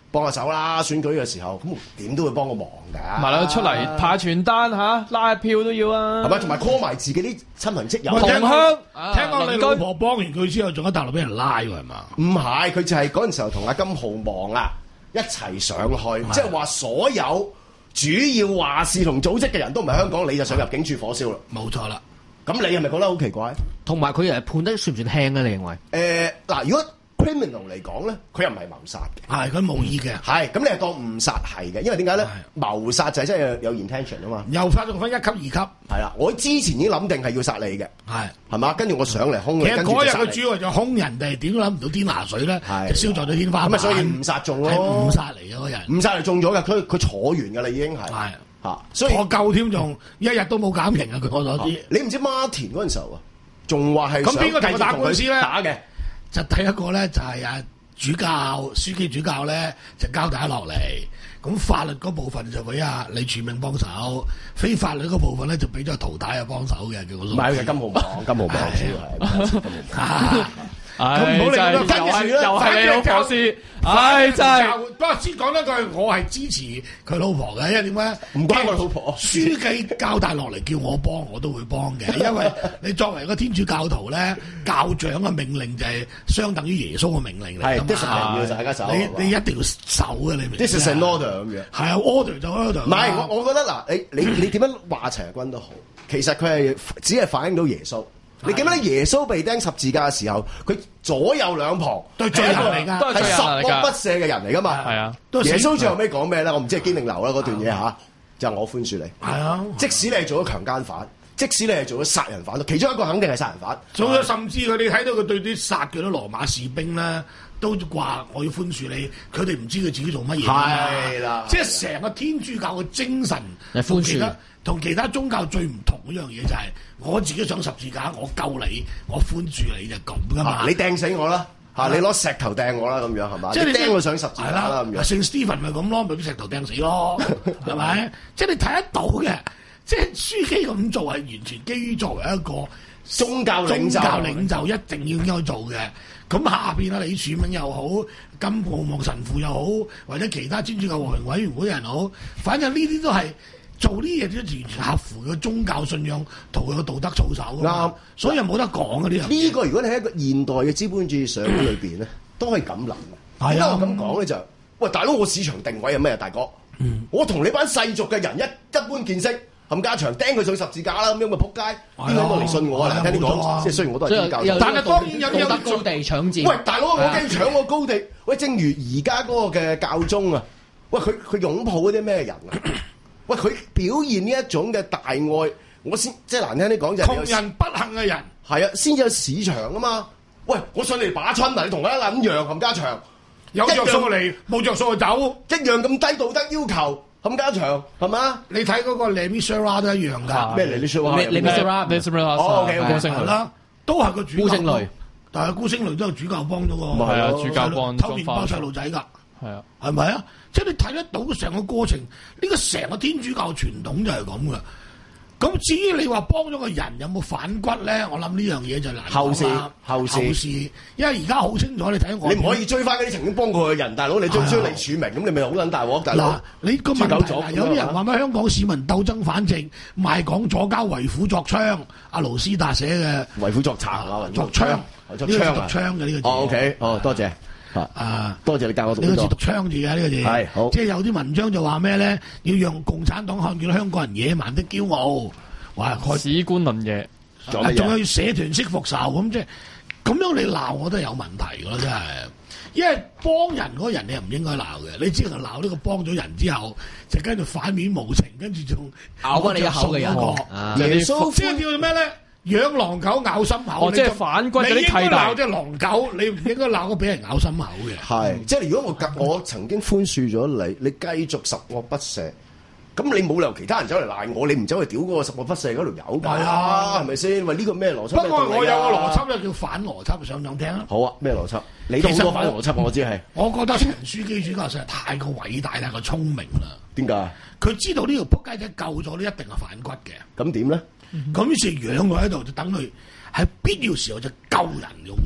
幫下手啦，選舉嘅時候，咁點都會幫個忙㗎。 咪啦，出嚟派傳單嚇，拉票都要啊。 係咪？同埋 call 埋自己啲親朋戚友。 同鄉， 聽講你老婆幫完佢之後，仲喺大陸俾人拉喎，係嘛？ 唔係，佢就係嗰陣時候同阿金浩望啊一齊上去，即係話所有主要話事同組織嘅人都唔係香港，你就上入境處火燒啦。 冇錯啦。 咁你係咪覺得好奇怪？ 同埋佢誒判得算唔算輕咧？你認為？ 誒嗱、呃，如果 criminal 嚟講咧，佢又唔係謀殺嘅， 係佢無意嘅， 係咁你係當誤殺係嘅，因為點解咧？謀殺就係真係有 intention 啊嘛。 又殺仲分一級二級， 係啦，我之前已經諗定係要殺你嘅， 係係嘛？跟住我上嚟兇你， 其實跟住嗰日佢就殺你。 主要就兇人哋，點都諗唔到天拿水咧，就燒咗咗天花板。 咁啊，所以誤殺中咯， 係誤殺嚟嘅嗰人， 誤殺嚟中咗嘅，佢佢坐完㗎啦已經係。 係嚇，所以我夠添仲一日都冇減刑啊！據我所知， 你唔知 Martin 嗰陣時候啊，仲話係咁邊個同佢打官司咧？ 打嘅就第一個咧就係啊主教書記主教咧就交大落嚟，咁法律嗰部分就俾啊李柱銘幫手，非法律嗰部分咧就俾咗陶太啊幫手嘅，叫我唔係佢金號網，金號網主要係金號網。 唉， 咁唔好理咁多， 真係又係又係你老婆先，唉真係。 不過先講一句，我係支持佢老婆嘅，因為點解？ 唔關我老婆。 書記交大落嚟叫我幫，我都會幫嘅，因為你作為一個天主教徒咧，教長嘅命令就係相等於耶穌嘅命令嚟㗎嘛。 係，discipline要大家守。 你你一定要守嘅，你明唔明 ？This is an order 咁樣。 係啊 ，order 就 order。 唔係，我我覺得嗱，你你你點樣話陳日君都好，其實佢係只係反映到耶穌。你記唔記得耶穌被釘十字架嘅時候，佢左右兩旁都係罪人嚟㗎， 都係罪人嚟㗎， 係十惡不赦嘅人嚟㗎嘛。 係啊， 耶穌最後尾講咩咧？我唔知係堅定流啦嗰段嘢嚇，就係我寬恕你。 係啊， 即使你係做咗強姦犯，即使你係做咗殺人犯，其中一個肯定係殺人犯。 仲有甚至佢哋睇到佢對啲殺嘅啲羅馬士兵咧，都話我要寬恕你，佢哋唔知佢自己做乜嘢。 係啦， 即係成個天主教嘅精神係寬恕。 同其他宗教最唔同嗰樣嘢就係，我自己上十字架，我救你，我寬恕你就咁噶嘛。 你掟死我啦，嚇你攞石頭掟我啦，咁樣係嘛？ 即係你釘我上十字架啦，咁樣。 聖 Stephen 咪咁咯，咪俾石頭掟死咯，係咪？即係你睇得到嘅，即係書記咁做係完全基於作為一個宗教領袖， 宗教領袖一定要應該做嘅。咁下邊啊，李柱銘又好，金浩望神父又好，或者其他天主教和平委員會人好，反正呢啲都係。做呢嘢都完全合乎佢宗教信仰同佢個道德操守啱，所以又冇得講嘅呢樣。呢個如果你喺一個現代嘅資本主義社會裏邊咧，都可以咁諗嘅。點解我咁講咧？就喂，大佬，我市場定位係咩啊？大哥，嗯、我同你班世俗嘅人一一般見識，冚家祥釘佢上十字架啦，咁樣咪撲街，邊個嚟信我啊？難聽啲講，即係雖然我都係天教， 但係當然有啲道德高地搶佔。 喂，大佬，我驚搶我高地。喂，正如而家嗰個嘅教宗啊，喂，佢佢擁抱嗰啲咩人啊？喂，佢表現呢一種嘅大愛，我先即係難聽啲講就係窮人不幸嘅人， 係啊，先至有市場啊嘛。喂，我上嚟把親啊，你同我一撚樣冚家祥， 有着數嚟，冇着數就走， 一樣咁低道德要求冚家祥係嘛？ 你睇嗰個 Les Miserables 都一樣㗎。 咩 Les Miserables？Les Miserables，Les Miserables， 哦 OK OK， 孤星淚啦，都係個主角。 孤星淚， 但係孤星淚都有主教幫咗喎。 係啊，主教幫偷麵包細路仔㗎。 係啊， 係咪啊？即係你睇得到成個過程，呢、這個成個天主教傳統就係咁嘅。咁至於你話幫咗個人有冇反骨咧？我諗呢樣嘢就難講啦。 後事後事， 後事，因為而家好清楚，你睇我。 你唔可以追翻嗰啲曾經幫過嘅人，大佬，你追追李柱銘，咁你咪好撚大鑊，大佬。 嗱，你個問題有啲人話咩？香港市民鬥爭反正賣港左膠為虎作倀，阿盧斯達寫嘅為虎作賊啊， 作倀，呢個係讀槍嘅呢個字。 哦 OK，哦多謝。 啊！ 多謝你教我讀呢個字讀槍字嘅呢個字， 係好。 即係有啲文章就話咩咧？要讓共產黨看見香港人野蠻的驕傲，話史官論野， 仲有社團式復仇咁，即係咁樣你鬧我都係有問題㗎啦，真係。因為幫人嗰個人你係唔應該鬧嘅，你只能鬧呢個幫咗人之後，就跟住反面無情，跟住仲咬翻你一口嘅人。 耶穌即係叫做咩咧？養狼狗咬心口， 哦，即係反骨嗰啲契弟。你應該鬧隻狼狗，你唔應該鬧個俾人咬心口嘅。 係，即係如果我我曾經寬恕咗你，你繼續十惡不赦，咁你冇理由其他人走嚟賴我，你唔走去屌嗰個十惡不赦嗰條友㗎？係啊，係咪先？喂，呢個咩邏輯？ 不過我有個邏輯咧，叫反邏輯，想唔想聽啊？ 好啊，咩邏輯？你都好多反邏輯，我知係。 我覺得陳書記主教實在太過偉大，太過聰明啦。 點解？ 佢知道呢條仆街仔救咗呢，一定係反骨嘅。 咁點咧？ 咁於是養佢喺度，就等佢喺必要時候就救人用嘅。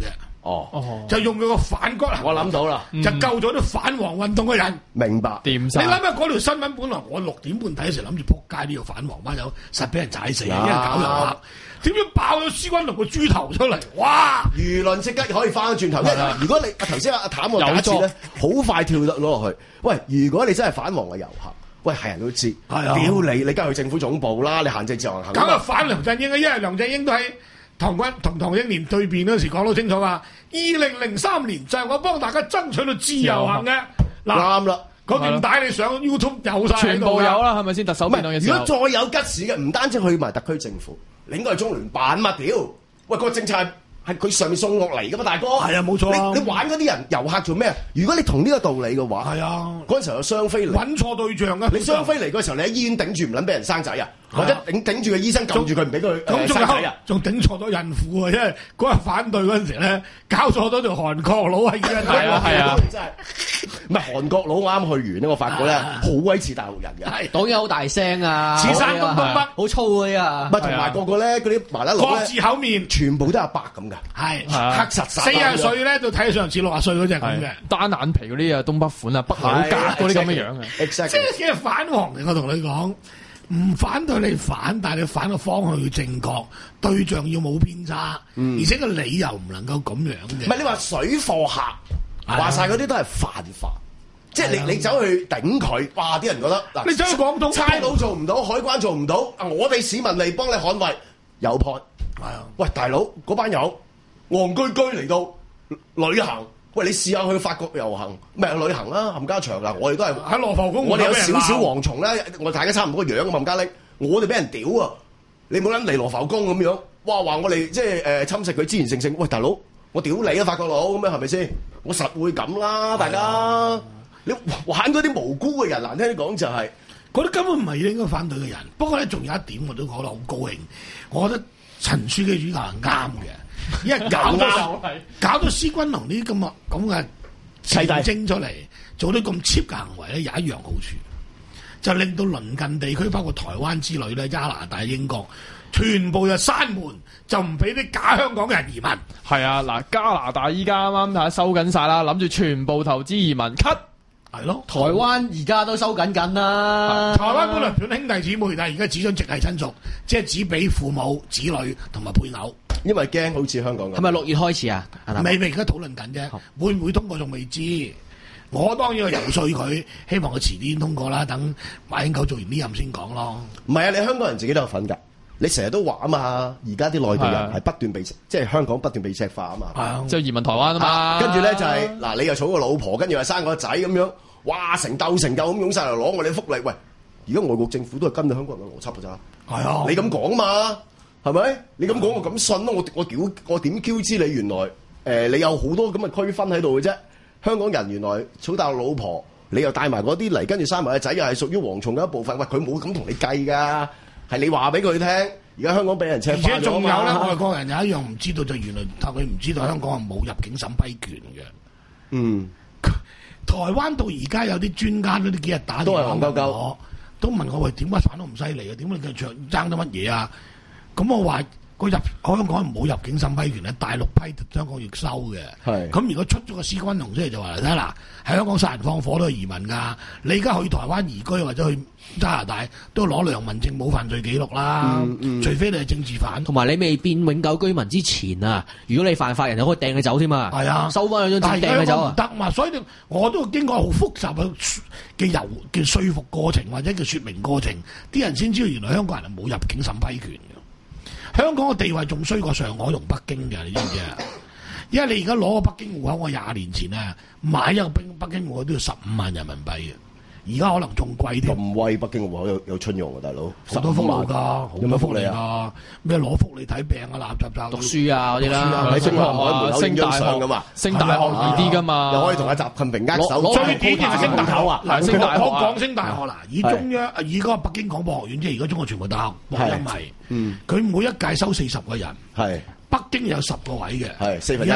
哦， 就用佢個反骨， 我諗到啦， 就救咗啲反黃運動嘅人。 明白。 掂你諗下嗰條新聞，本來我六點半睇嘅時候諗住撲街呢個反黃班友實俾人踩死，因為搞遊客。點樣爆咗施君龍個豬頭出嚟？哇！ 輿論即刻可以翻轉頭，因為如果你頭先阿譚個假設咧，好快跳得攞落去。喂，如果你真係反黃嘅遊客，喂係人都知，屌你，你梗係去政府總部啦，你限制自由行。 咁啊反梁振英啊，因為梁振英都喺唐君同唐英年對辯嗰時講到清楚話，二零零三年就係我幫大家爭取到自由行嘅。嗱啱啦，嗰段帶你上 YouTube 有晒， 全部有啦，係咪先？特首辯論嘅時候， 如果再有吉士嘅，唔單止去埋特區政府。你應該係中聯辦嘛？屌，喂，個政策係係佢上面送落嚟噶嘛，大哥。係啊，冇錯啊。你你玩嗰啲人遊客做咩啊？如果你同呢個道理嘅話，係啊，嗰陣時候有雙飛嚟揾錯對象啊！ 你雙飛嚟嗰時候，你喺醫院頂住唔撚俾人生仔啊，或者頂頂住個醫生撳住佢唔俾佢誒生仔啊， 仲頂錯咗孕婦啊！因為嗰日反對嗰陣時咧，搞錯咗條韓國佬喺醫院。 係啊係啊， 真係唔係韓國佬啱去完咧，我發覺咧好鬼似大陸人嘅， 講嘢好大聲啊， 似山東東北， 好粗嗰啲啊， 唔係同埋個個咧嗰啲麻甩佬咧， 各自口面， 全部都阿伯咁㗎， 係黑實實。 四十歲咧，就睇上似六十歲嗰隻咁嘅， 單眼皮嗰啲啊，東北款啊，北佬格嗰啲咁嘅樣嘅， 即係其實反黃嘅。我同你講，唔反對你反，但係你反嘅方向要正確，對象要冇偏差，而且個理由唔能夠咁樣嘅。 唔係你話水貨客，話晒嗰啲都係犯法。即係你你走去頂佢，哇！啲人覺得嗱， 你走去廣東差佬做唔到，海關做唔到，啊！我哋市民嚟幫你捍衞，有 point。係啊，喂，大佬嗰班友戇居居嚟到旅行，喂，你試下去法國遊行，唔係旅行啦，冚家祥嗱，我哋都係喺羅浮宮， 我哋有少少蝗蟲咧，我大家差唔多個樣咁冚家拎，我哋俾人屌啊！你冇諗嚟羅浮宮咁樣，哇！話我哋即係誒侵蝕佢資源性性，喂，大佬，我屌你啊，法國佬咁樣係咪先？我實會咁啦，大家。你玩嗰啲無辜嘅人，難聽啲講就係嗰啲根本唔係應該反對嘅人。不過咧，仲有一點我都覺得好高興，我覺得陳書記主教係啱嘅，因為搞到搞到施君龍呢啲咁嘅咁嘅前徵出嚟，做啲咁 cheap 嘅行為咧，有一樣好處，就令到鄰近地區包括台灣之類咧、加拿大、英國，全部就閂門，就唔俾啲假香港嘅人移民。 係啊，嗱，加拿大依家啱啱睇下收緊晒啦，諗住全部投資移民 cut。 係咯， 台灣而家都收緊緊啦。 台灣本來選兄弟姊妹，但係而家只准直系親屬，即係只俾父母、子女同埋配偶。 因為驚好似香港咁。 係咪六月開始啊？ 未未而家討論緊啫，會唔會通過仲未知。我當然係游說佢，希望佢遲啲通過啦。等馬英九做完呢任先講咯。 唔係啊，你香港人自己都有份㗎。你成日都話啊嘛，而家啲內地人係不斷被即係香港不斷被赤化啊嘛， 即係移民台灣啊嘛。 跟住咧就係嗱，你又娶個老婆，跟住又生個仔咁樣，哇！成鬥成鬥咁湧晒嚟攞我哋福利。喂，而家外國政府都係跟住香港人嘅邏輯㗎咋？係啊，你咁講嘛，係咪？你咁講我咁信咯，我我屌我點 Q 知你原來誒、呃、你有好多咁嘅區分喺度嘅啫？香港人原來娶大陸老婆，你又帶埋嗰啲嚟，跟住生埋個仔，又係屬於蝗蟲嘅一部分。喂，佢冇咁同你計㗎。係你話俾佢聽，而家香港俾人赤化咗。 而且仲有咧，外國人有一樣唔知道，就原來佢唔知道香港係冇入境審批權嘅。嗯，台灣到而家有啲專家都呢幾日打電話問我，都問我喂，點解反到咁犀利啊？點解佢搶爭咗乜嘢啊？咁我話個入香港冇入境審批權咧，大陸批香港要收嘅。係咁，如果出咗個施君龍出嚟就話睇嗱，喺香港殺人放火都係移民㗎。你而家去台灣移居或者去加拿大都攞良民證冇犯罪記錄啦，嗯嗯、除非你係政治犯。 同埋你未變永久居民之前啊，如果你犯法，人就可以掟你走添啊。係啊，收翻兩張證掟你走啊。 得嘛，所以我都經過好複雜嘅嘅遊嘅說服過程或者叫説明過程，啲人先知道原來香港人係冇入境審批權嘅。香港嘅地位仲衰過上海同北京嘅，你知唔知啊？因為你而家攞個北京戶口，我廿年前啊買一個北北京戶口都要十五萬人民幣嘅，而家可能仲貴啲。咁威北京戶口有有春用啊，大佬！ 好多福利㗎，有乜福利啊？咩攞福利睇病啊、垃雜雜、 讀書啊嗰啲啦， 喺中學門口影張相㗎嘛， 升大學易啲㗎嘛， 又可以同阿習近平握手。 最典型係升大學啊！ 嗱，升大學我講升大學嗱，以中央以嗰個北京廣播學院，即係而家中國傳媒大學播音系，佢每一屆收四十個人，係北京有十個位嘅，係四分一。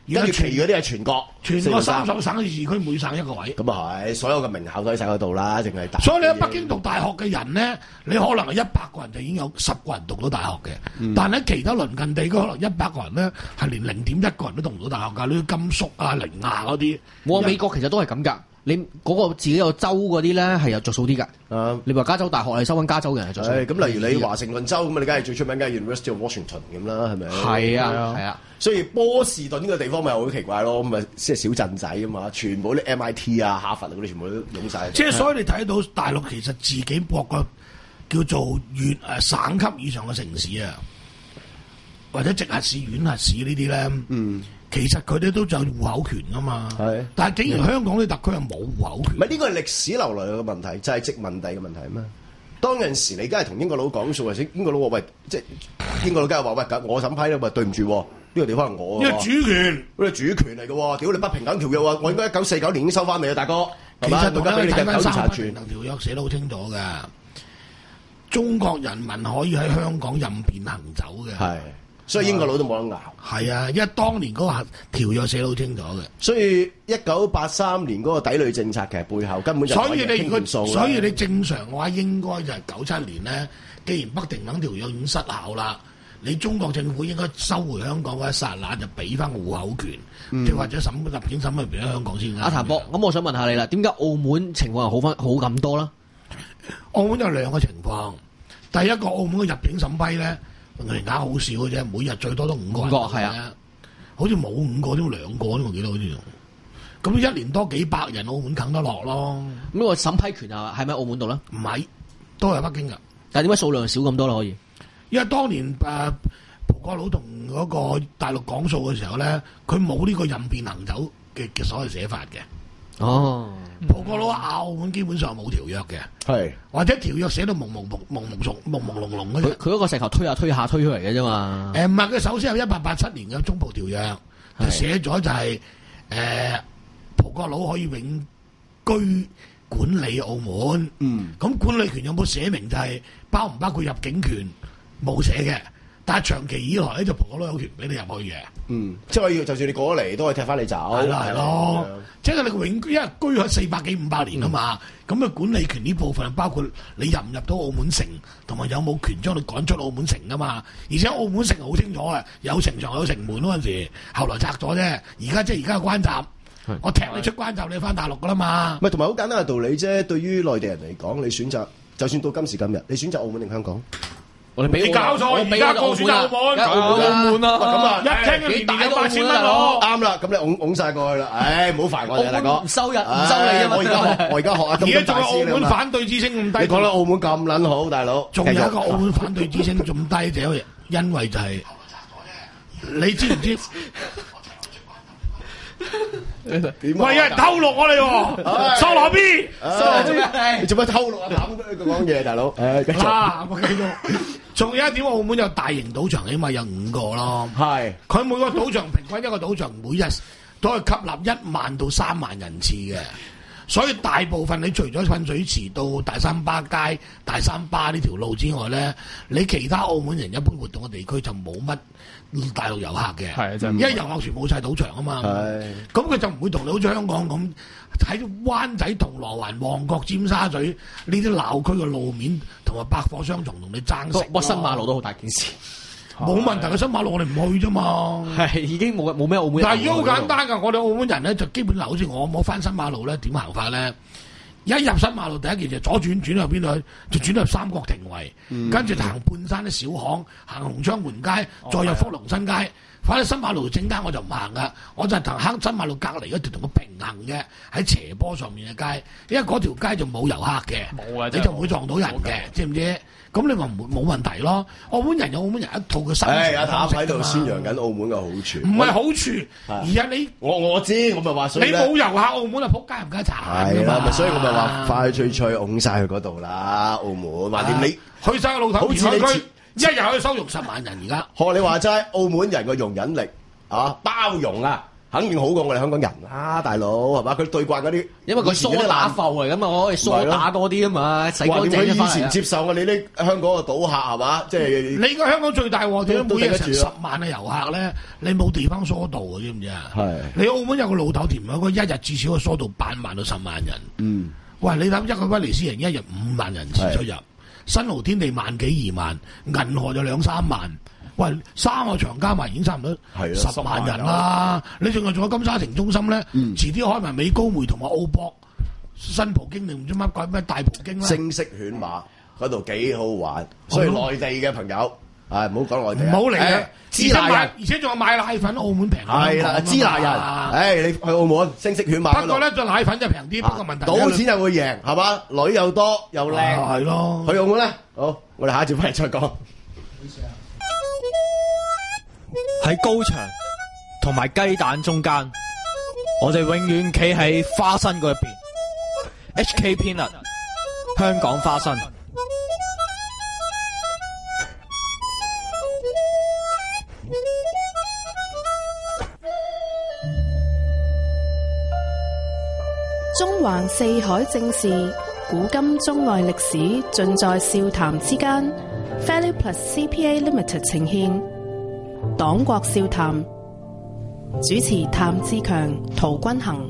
跟住其餘嗰啲係全國， 全國三十省市區每省一個位。 咁啊係，所有嘅名校都喺晒嗰度啦，淨係大。 所以你喺北京讀大學嘅人咧，你可能係一百個人就已經有十個人讀到大學嘅，嗯、但係喺其他鄰近地區可能一百個人咧係連零點一個人都讀唔到大學㗎。你啲甘肅啊、寧夏嗰啲， 我美國其實都係咁㗎。你嗰個自己有州嗰啲咧係有着數啲㗎。 啊， 你話加州大學你收緊加州嘅人係着數。 咁，例如你華盛頓州咁啊，你梗係最出名嘅 University of Washington 咁啦，係咪？ 係啊，係啊。 所以波士頓呢個地方咪好奇怪咯，咁咪即係小鎮仔啊嘛，全部啲 M I T 啊、哈佛啊嗰啲全部都湧晒。 即係所以你睇到大陸其實自己國個叫做縣誒省級以上嘅城市啊，或者直轄市、縣轄市呢啲咧，嗯，其實佢哋都有戶口權噶嘛。係，但係竟然香港啲特區係冇戶口權。 唔係呢個係歷史流來嘅問題，就係殖民地嘅問題啊嘛。當陣時你梗係同英國佬講數，或者英國佬話喂，即係英國佬梗係話喂，我審批啦，喂對唔住，呢個地方係我。 呢個主權， 呢個主權嚟嘅喎，屌你不平等條約喎，我應該一九四九年已經收翻嚟啊，大哥。 其實大家睇翻三不平等條約寫得好清楚嘅，中國人民可以喺香港任便行走嘅。係。所以英國佬都冇得拗，係啊，因為當年嗰個條約寫得好清楚嘅。所以一九八三年嗰個抵壘政策其實背後根本就係傾掂數。 所以你正常嘅話，應該就係九七年咧，既然北平等條約已經失效啦，你中國政府應該收回香港嗰一剎那就俾翻個戶口權，即係、嗯、或者審入境審入俾香港先。 阿譚博，咁我想問下你啦，點解澳門情況係好翻好咁多啦？ 澳門有兩個情況，第一個澳門嘅入境審批咧。人家好少嘅啫，每日最多都五個人。五個係啊，好似冇五個都兩個都我記得好似。咁一年多幾百人，澳門啃得落咯。 咁個審批權啊，係咪喺澳門度咧？ 唔係，都係北京噶。 但係點解數量少咁多咧？可以？ 因為當年誒葡國佬同嗰個大陸講數嘅時候咧，佢冇呢個任便行走嘅嘅所謂寫法嘅。哦。葡國佬澳門基本上冇條約嘅，係或者條約寫到朦朦朦朦朦朧朦朦朧朧嘅。 佢佢嗰個石頭推下推下推出嚟嘅啫嘛。 誒唔係，佢首先有一八八七年嘅中葡條約，就寫咗就係誒葡國佬可以永居管理澳門。嗯，咁管理權有冇寫明就係包唔包括入境權？冇寫嘅。但係長期以來咧，就葡國佬有權俾你入去嘅。嗯，即係要，就算你過咗嚟，都可以踢翻你走。係啦，係咯。即係你永居，因為居咗四百幾五百年啊嘛。咁嘅、嗯、管理權呢部分包括你入唔入到澳門城，同埋有冇權將你趕出澳門城啊嘛。而且澳門城好清楚嘅，有城牆有城門嗰陣時，後來拆咗啫。而家即係而家嘅關閘，是我踢你出關閘，你翻大陸噶啦嘛。唔係，同埋好簡單嘅道理啫。對於內地人嚟講，你選擇就算到今時今日，你選擇澳門定香港？我哋俾搞錯，而家個選擇澳門，澳門啦，咁啊，一聽佢年年有八千蚊攞，啱啦，咁你拱拱曬過去啦，唉，唔好煩我哋大哥，唔收入，唔收你啊嘛，我而家學，我而家學啊，而家仲有澳門反對之聲咁低，你講到澳門咁撚好，大佬，仲有一個澳門反對之聲咁低，就因為就係你知唔知？喂，有人偷錄我哋喎，收羅 B，收羅 B，你做乜偷錄啊？咁佢講嘢，大佬，誒，繼續，啊，我繼續。仲有一點，澳門有大型賭場，起碼有五個咯。係，佢每個賭場平均一個賭場每日都係吸納一萬到三萬人次嘅，所以大部分你除咗噴水池到大三巴街、大三巴呢條路之外咧，你其他澳門人一般活動嘅地區就冇乜大陸遊客嘅。係，真係。因為遊客全部冇晒賭場啊嘛。係。咁佢就唔會同你好似香港咁喺灣仔、銅鑼灣、旺角、尖沙咀呢啲鬧區嘅路面同埋百貨商場同你爭食。哇！新馬路都好大件事。冇問題嘅，新馬路我哋唔去啫嘛。係已經冇冇咩澳門人。但係而家好簡單㗎，我哋澳門人咧就基本嗱，好似我冇翻新馬路咧，點行法咧？一入新馬路第一件就左轉轉去邊度？就轉入三角亭圍，嗯、跟住行半山啲小巷，行紅窗門街，再入福隆新街。哦反正新馬路正街我就唔行噶，我就行黑新馬路隔離嗰條同佢平行嘅喺斜坡上面嘅街，因為嗰條街就冇遊客嘅，冇啊，你就唔會撞到人嘅，知唔知？咁你話唔冇問題咯？澳門人有澳門人一套嘅生活方式。阿譚喺度宣揚緊澳門嘅好處，唔係好處，而係你我我知，我咪話你冇遊客，澳門啊仆街唔家產㗎嘛，所以我咪話快脆脆擁晒去嗰度啦，澳門話掂你去晒個路頭填海區。一日可以收容十萬人而家，學你話齋，澳門人嘅容忍力啊，包容啊， 肯定好過我哋香港人啦，大佬係嘛？佢對慣嗰啲， 因為佢梳打埠嚟㗎嘛，我哋梳打多啲啊嘛，洗乾淨佢以咗返嚟啊前接受我哋啲香港嘅賭客係嘛？即係你個香港最大鑊點？ 都每日成十頂得住啊萬嘅遊客咧，你冇地方疏導啊，知唔知啊？ 係你澳門有個老豆田有個一日至少可以疏導八萬到十萬人。 嗯， 喂，你諗一個威尼斯人一日五萬人次出入，新濠天地萬幾二萬，銀河就兩三萬。喂，三個場加埋已經差唔多十萬人啦！你仲有仲有金沙城中心咧， 嗯遲啲開埋美高梅同埋澳博新葡京定唔知乜鬼咩大葡京啦。 聲色犬馬嗰度幾好玩，所以內地嘅朋友，唉唔好講內地， 唔好嚟啊！ 支那人， 而且仲有買奶粉，澳門平過香係啦， 港支那人，唉你去澳門聲色犬馬嗰度， 不過咧，就奶粉就平啲，不過問題賭錢就會贏係嘛，女又多又靚， 係咯。 去澳門咧，好，我哋下一節翻嚟再講。 喺高牆同埋雞蛋中間，我哋永遠企喺花生嗰一邊。H K Peanut 香港花生。 中環四海正事，古今中外歷史，盡在笑談之間。Fairly Plus C P A Limited 呈現。黨國笑談，主持譚志強、陶君行。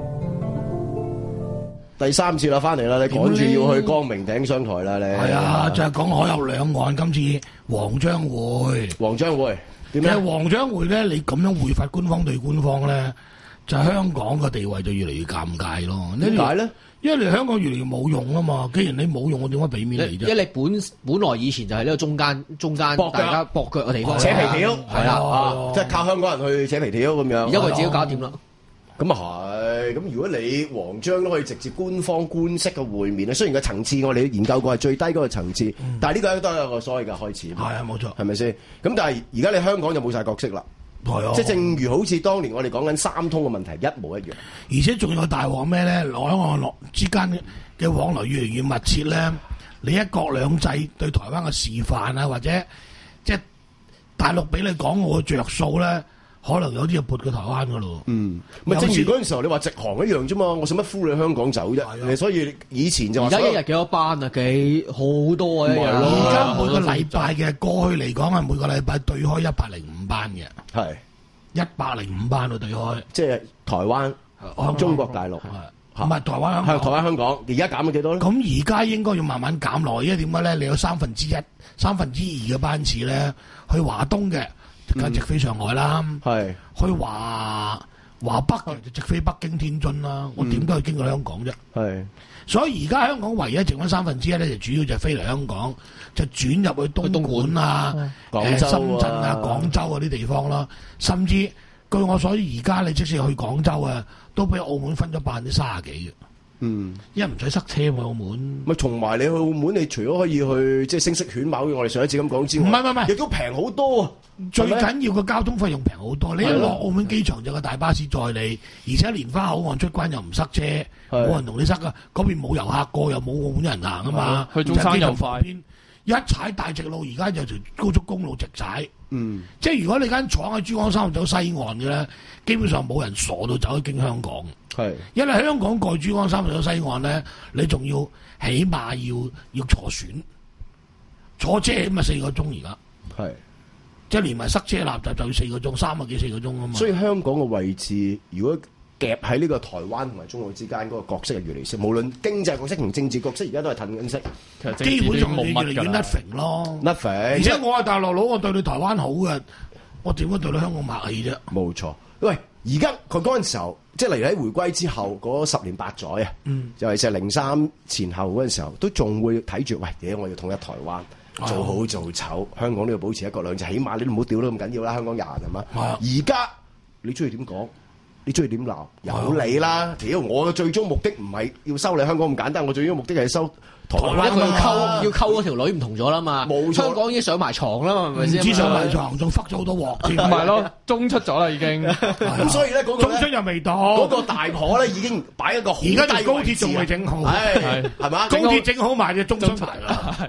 第三次啦，翻嚟啦，你趕住要去光明頂商台啦，你係啊，就係講海峽兩岸今次黃章會， 黃章會點其實咧？ 黃章會咧，你咁樣會法官方對官方咧，就香港嘅地位就越嚟越尷尬咯。 點解咧？ 因為你香港越嚟越冇用啊嘛，既然你冇用，我點解俾面你啫？ 因為你本本來以前就係呢個中間中間駁腳大家駁腳嘅地方， 扯皮條係啦， 係啊啊即係靠香港人去扯皮條咁樣。 而家佢自己搞掂啦。 咁啊係，咁如果你黃章都可以直接官方官式嘅會面咧，雖然個層次我哋研究過係最低嗰個層次， 嗯但係呢個都係一個所謂嘅開始。 係啊，冇錯。 係咪先？咁但係而家你香港就冇晒角色啦。 係啊， 即係正如好似當年我哋講緊三通嘅問題一模一樣。 而且仲有大鑊咩咧？兩岸落之間嘅往來越嚟越密切咧。你一國兩制對台灣嘅示範啊，或者即係大陸俾你講我嘅着數咧，可能有啲就撥過台灣噶咯。 嗯，咪正如嗰陣時候你話直航一樣啫嘛，我使乜呼你香港走啫？所以以前就話而家一日幾多班啊？幾好多啊！一日而家每個禮拜嘅過去嚟講係每個禮拜對開一百零五班嘅， 係一百零五班啊對開， 即係台灣、中國大陸。 唔係台灣香港， 係台灣香港，而家減咗幾多咧？ 咁而家應該要慢慢減落，因為點解咧？你有三分之一、三分之二嘅班次咧，去華東嘅梗係直飛上海啦， 係、 嗯、去華華北嘅就直飛北京、天津啦。我點都要經過香港啫。 係， 所以而家香港唯一剩翻三分之一咧，就主要就飛嚟香港，就轉入去東莞啊、 廣州啊、 深圳啊、廣州嗰啲地方啦，甚至據我所知，而家你即使去廣州啊，都比澳門分咗百分之三十幾嘅。 嗯， 因為唔使塞車喎，澳門。 咪同埋你去澳門，你除咗可以去即係聲色犬馬，好似我哋上一次咁講之外， 唔係唔係唔係， 亦都平好多啊！ 最緊要個交通費用平好多。你一落澳門機場就有個大巴士載你，而且蓮花口岸出關又唔塞車，冇人同你塞噶。嗰邊冇遊客過，又冇澳門人行啊嘛。 去中山又快。 一踩大直路，而家就條高速公路直踩。 嗯， 即係如果你間廠喺珠江三角洲西岸嘅咧，基本上冇人傻到走去經香港。 係， 因為香港過珠江三角洲西岸咧，你仲要起碼要要坐船，坐車咁啊四個鐘而家。 係， 即係連埋塞車垃圾就要四個鐘，三個幾四個鐘啊嘛。 所以香港嘅位置，如果夾喺呢個台灣同埋中國之間嗰個角色係越嚟越少，無論經濟角色同政治角色，而家都係褪緊色。 其實基本上你越嚟越 nothing 咯 ，nothing。 而且我係大陸佬，我對你台灣好嘅，我點解對你香港客氣啫？ 冇錯。喂，而家佢嗰陣時候，即係例如喺回歸之後嗰十年八載啊， 嗯， 就係零三前後嗰陣時候，都仲會睇住，喂，屌我要統一台灣。做好做醜，香港都要保持一國兩制，起碼你都唔好屌得咁緊要啦，香港人係嘛？而家你中意點講，你中意點鬧，有你啦！屌，我嘅最終目的唔係要收你香港咁簡單，我最終目的係收台灣。 因為佢要溝要溝嗰條女唔同咗啦嘛， 冇錯， 香港已經上埋床啦嘛，係咪先？ 唔知上埋床，仲覆咗好多鑊添。 唔係咯，中出咗啦已經。 咁所以咧，嗰個中出又未到， 嗰個大婆咧已經擺一個好低而家條高鐵仲未整好， 係係嘛？ 高鐵整好埋就中出埋啦。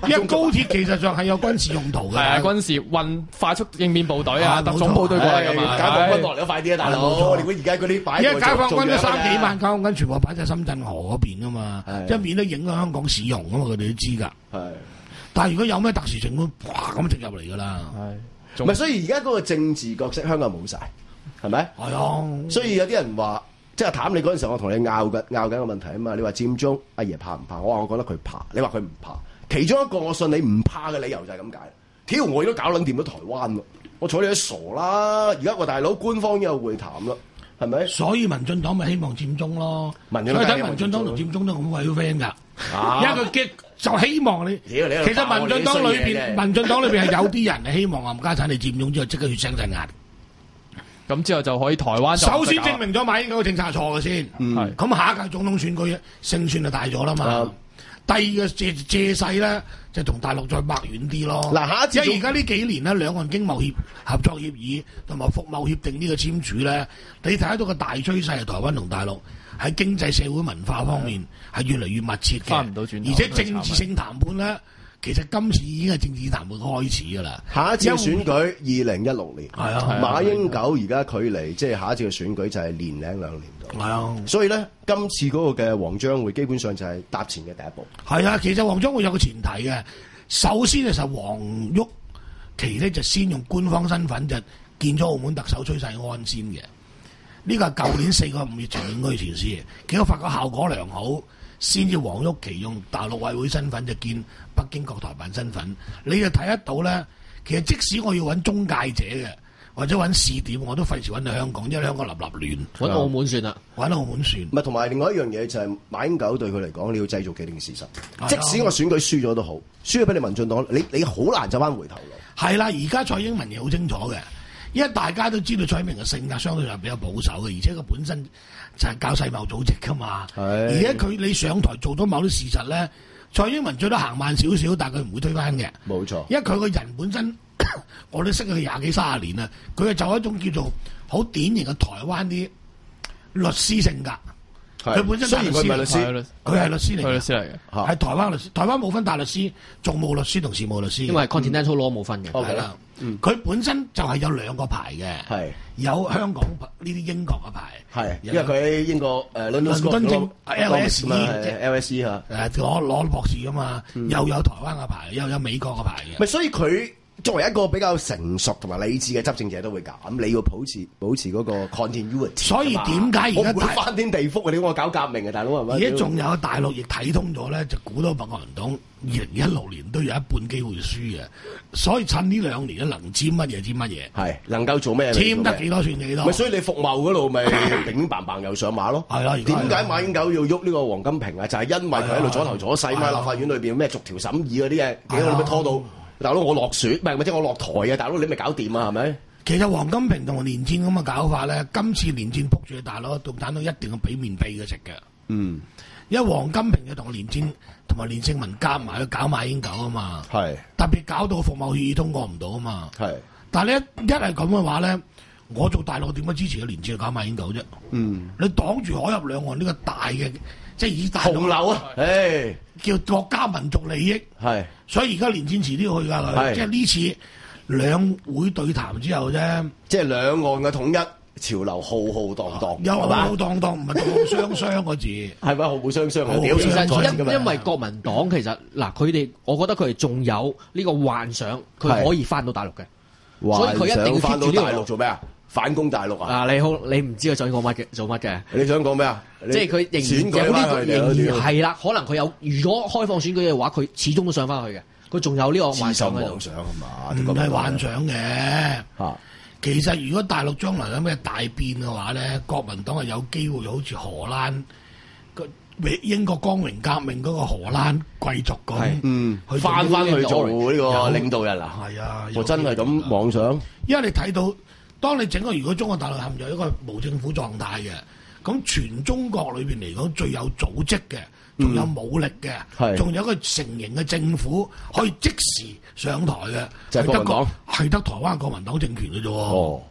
因為高鐵其實上係有軍事用途嘅， 係啊，軍事運快速應變部隊啊，特種部隊過嚟㗎嘛， 解放軍落嚟都快啲啊，大佬！你估而家嗰啲擺因為解放軍都三幾萬解放軍全部擺喺深圳河嗰邊㗎嘛，一面都影響香港市容㗎嘛，佢哋都知㗎。係，但係如果有咩特殊情況，哇咁直入嚟㗎啦。係， 唔係所以而家嗰個政治角色香港冇晒，係咪？係啊， 所以有啲人話。即係譚你嗰陣時候，我同你拗緊拗緊個問題啊嘛！你話佔中，阿爺怕唔怕？我話我覺得佢怕。你話佢唔怕，其中一個我信你唔怕嘅理由就係咁解。屌我而家搞撚掂咗台灣咯，我睬你都傻啦！而家個大佬官方已經有會談啦，係咪？ 所以民進黨咪希望佔中咯。 民進所以睇民進黨同佔中都咁鬼 friend 㗎。 啊、 因為佢激就希望你。其實民進黨裏邊，民進黨裏邊係有啲人係希望冚家產你佔中之後即刻血腥鎮壓。 咁之後就可以台灣就首先證明咗馬英九嘅政策係錯嘅先，係咁、嗯、下一屆總統選舉勝算就大咗啦嘛。嗯、第二個借借勢咧，就同大陸再擘遠啲咯。嗱，下一次因為而家呢幾年咧，兩岸經貿協合作協議同埋服貿協定呢個簽署咧，你睇得到個大趨勢係台灣同大陸喺經濟社會文化方面係越嚟越密切嘅， 翻唔到轉頭， 而且政治性談判咧。其實今次已經係政治談判開始㗎啦。 下一次選舉二零一六年， 係啊， 馬英九而家距離即係下一次嘅選舉就係年零兩年度。 係啊， 所以咧，今次嗰個嘅黃章會基本上就係踏前嘅第一步。 係啊，其實黃章會有個前提嘅，首先就係黃毓祺咧就先用官方身份就見咗澳門特首崔世安先嘅。呢個係舊年四個五月前應該前事，結果發覺效果良好。先至黃毓祺用大陸委會身份就見北京國台辦身份，你就睇得到咧。其實即使我要揾中介者嘅，或者揾試點，我都費事揾到香港，因為香港立立亂， 揾澳門算啦， 揾澳門算。 唔係，同埋另外一樣嘢就係馬英九對佢嚟講，你要製造既定事實。即使我選舉輸咗都好，輸咗俾你民進黨，你你好難走翻回頭路。 係啦，而家蔡英文亦好清楚嘅。因為大家都知道蔡英文嘅性格相對係比較保守嘅，而且佢本身就係搞世貿組織噶嘛。而家佢你上台做到某啲事實咧，蔡英文最多行慢少少，但係佢唔會推翻嘅。冇錯，因為佢個人本身，我都識佢廿幾三十年啦，佢係就一種叫做好典型嘅台灣啲律師性格。佢本身雖然佢唔係律師，佢係律師嚟，佢律師嚟嘅，係台灣律師。台灣冇分大律師、訟務律師同事務律師， 因為 Continental Law 冇分嘅。 係啦，佢本身就係有兩個牌嘅，係有香港呢啲英國嘅牌，係因為佢喺英國誒倫敦證 L S E，L S E 嚇，誒攞攞博士噶嘛，又有台灣嘅牌，又有美國嘅牌嘅。 咪所以佢。作為一個比較成熟同埋理智嘅執政者都會咁，你要保持保持嗰個 continuity。 所以點解而家我唔會翻天地覆啊？你我搞革命嘅大佬係咪？ 而家仲有大陸亦睇通咗咧，就估到國民黨二零一六年都有一半機會輸嘅，所以趁呢兩年咧能簽乜嘢簽乜嘢，係能夠做咩？ 簽得幾多算幾多。 咪所以你服貿嗰度咪乒乒乓乓又上馬咯？係啦。點解馬英九要喐呢個黃金平啊？就係因為佢喺度阻頭阻勢嘛，立法院裏邊咩逐條審議嗰啲嘢，幾多你咪拖到。大佬，我落選，唔係咪即係我落台啊！大佬，你咪搞掂啊，係咪？ 其實黃金平同埋連戰咁嘅搞法咧，今次連戰撲住大佬，共產黨一定要俾面俾佢食嘅。嗯，因為黃金平就同連戰同埋連勝文夾埋去搞馬英九啊嘛。係特別搞到服貿協議通過唔到啊嘛。係，但係咧一係咁嘅話咧，我做大陸點解支持個連戰去搞馬英九啫？嗯，你擋住海峽兩岸呢個大嘅。即係以大洪流啊！誒， 叫國家民族利益係，所以而家連戰遲啲去㗎佢，即係呢次兩會對談之後啫， 即係兩岸嘅統一潮流浩浩蕩蕩， 有浩浩蕩蕩唔係浩浩雙雙個字， 係咪浩浩雙雙啊？ 其實因因為國民黨其實嗱，佢哋我覺得佢哋仲有呢個幻想，佢可以翻到大陸嘅，所以佢一定要翻到大陸做咩啊？反攻大陸啊！ 啊，你好，你唔知佢想講乜嘅，做乜嘅？ 你想講咩啊？ 即係佢仍然有呢個，仍然係啦。可能佢有，如果開放選舉嘅話，佢始終都上翻去嘅。佢仲有呢個幻想喺度。 想啊嘛， 唔係幻想嘅。嚇，其實如果大陸將來有咩大變嘅話咧，國民黨係有機會好似荷蘭個英國光榮革命嗰個荷蘭貴族咁，嗯， 翻翻去做呢個領導人啊！ 係啊， 我真係咁妄想。 因為你睇到。當你整個如果中國大陸陷入一個無政府狀態嘅，咁全中國裏邊嚟講最有組織嘅，仲有武力嘅，仲、嗯、有一個成型嘅政府可以即時上台嘅，就係得個係得台灣國民黨政權嘅啫。哦，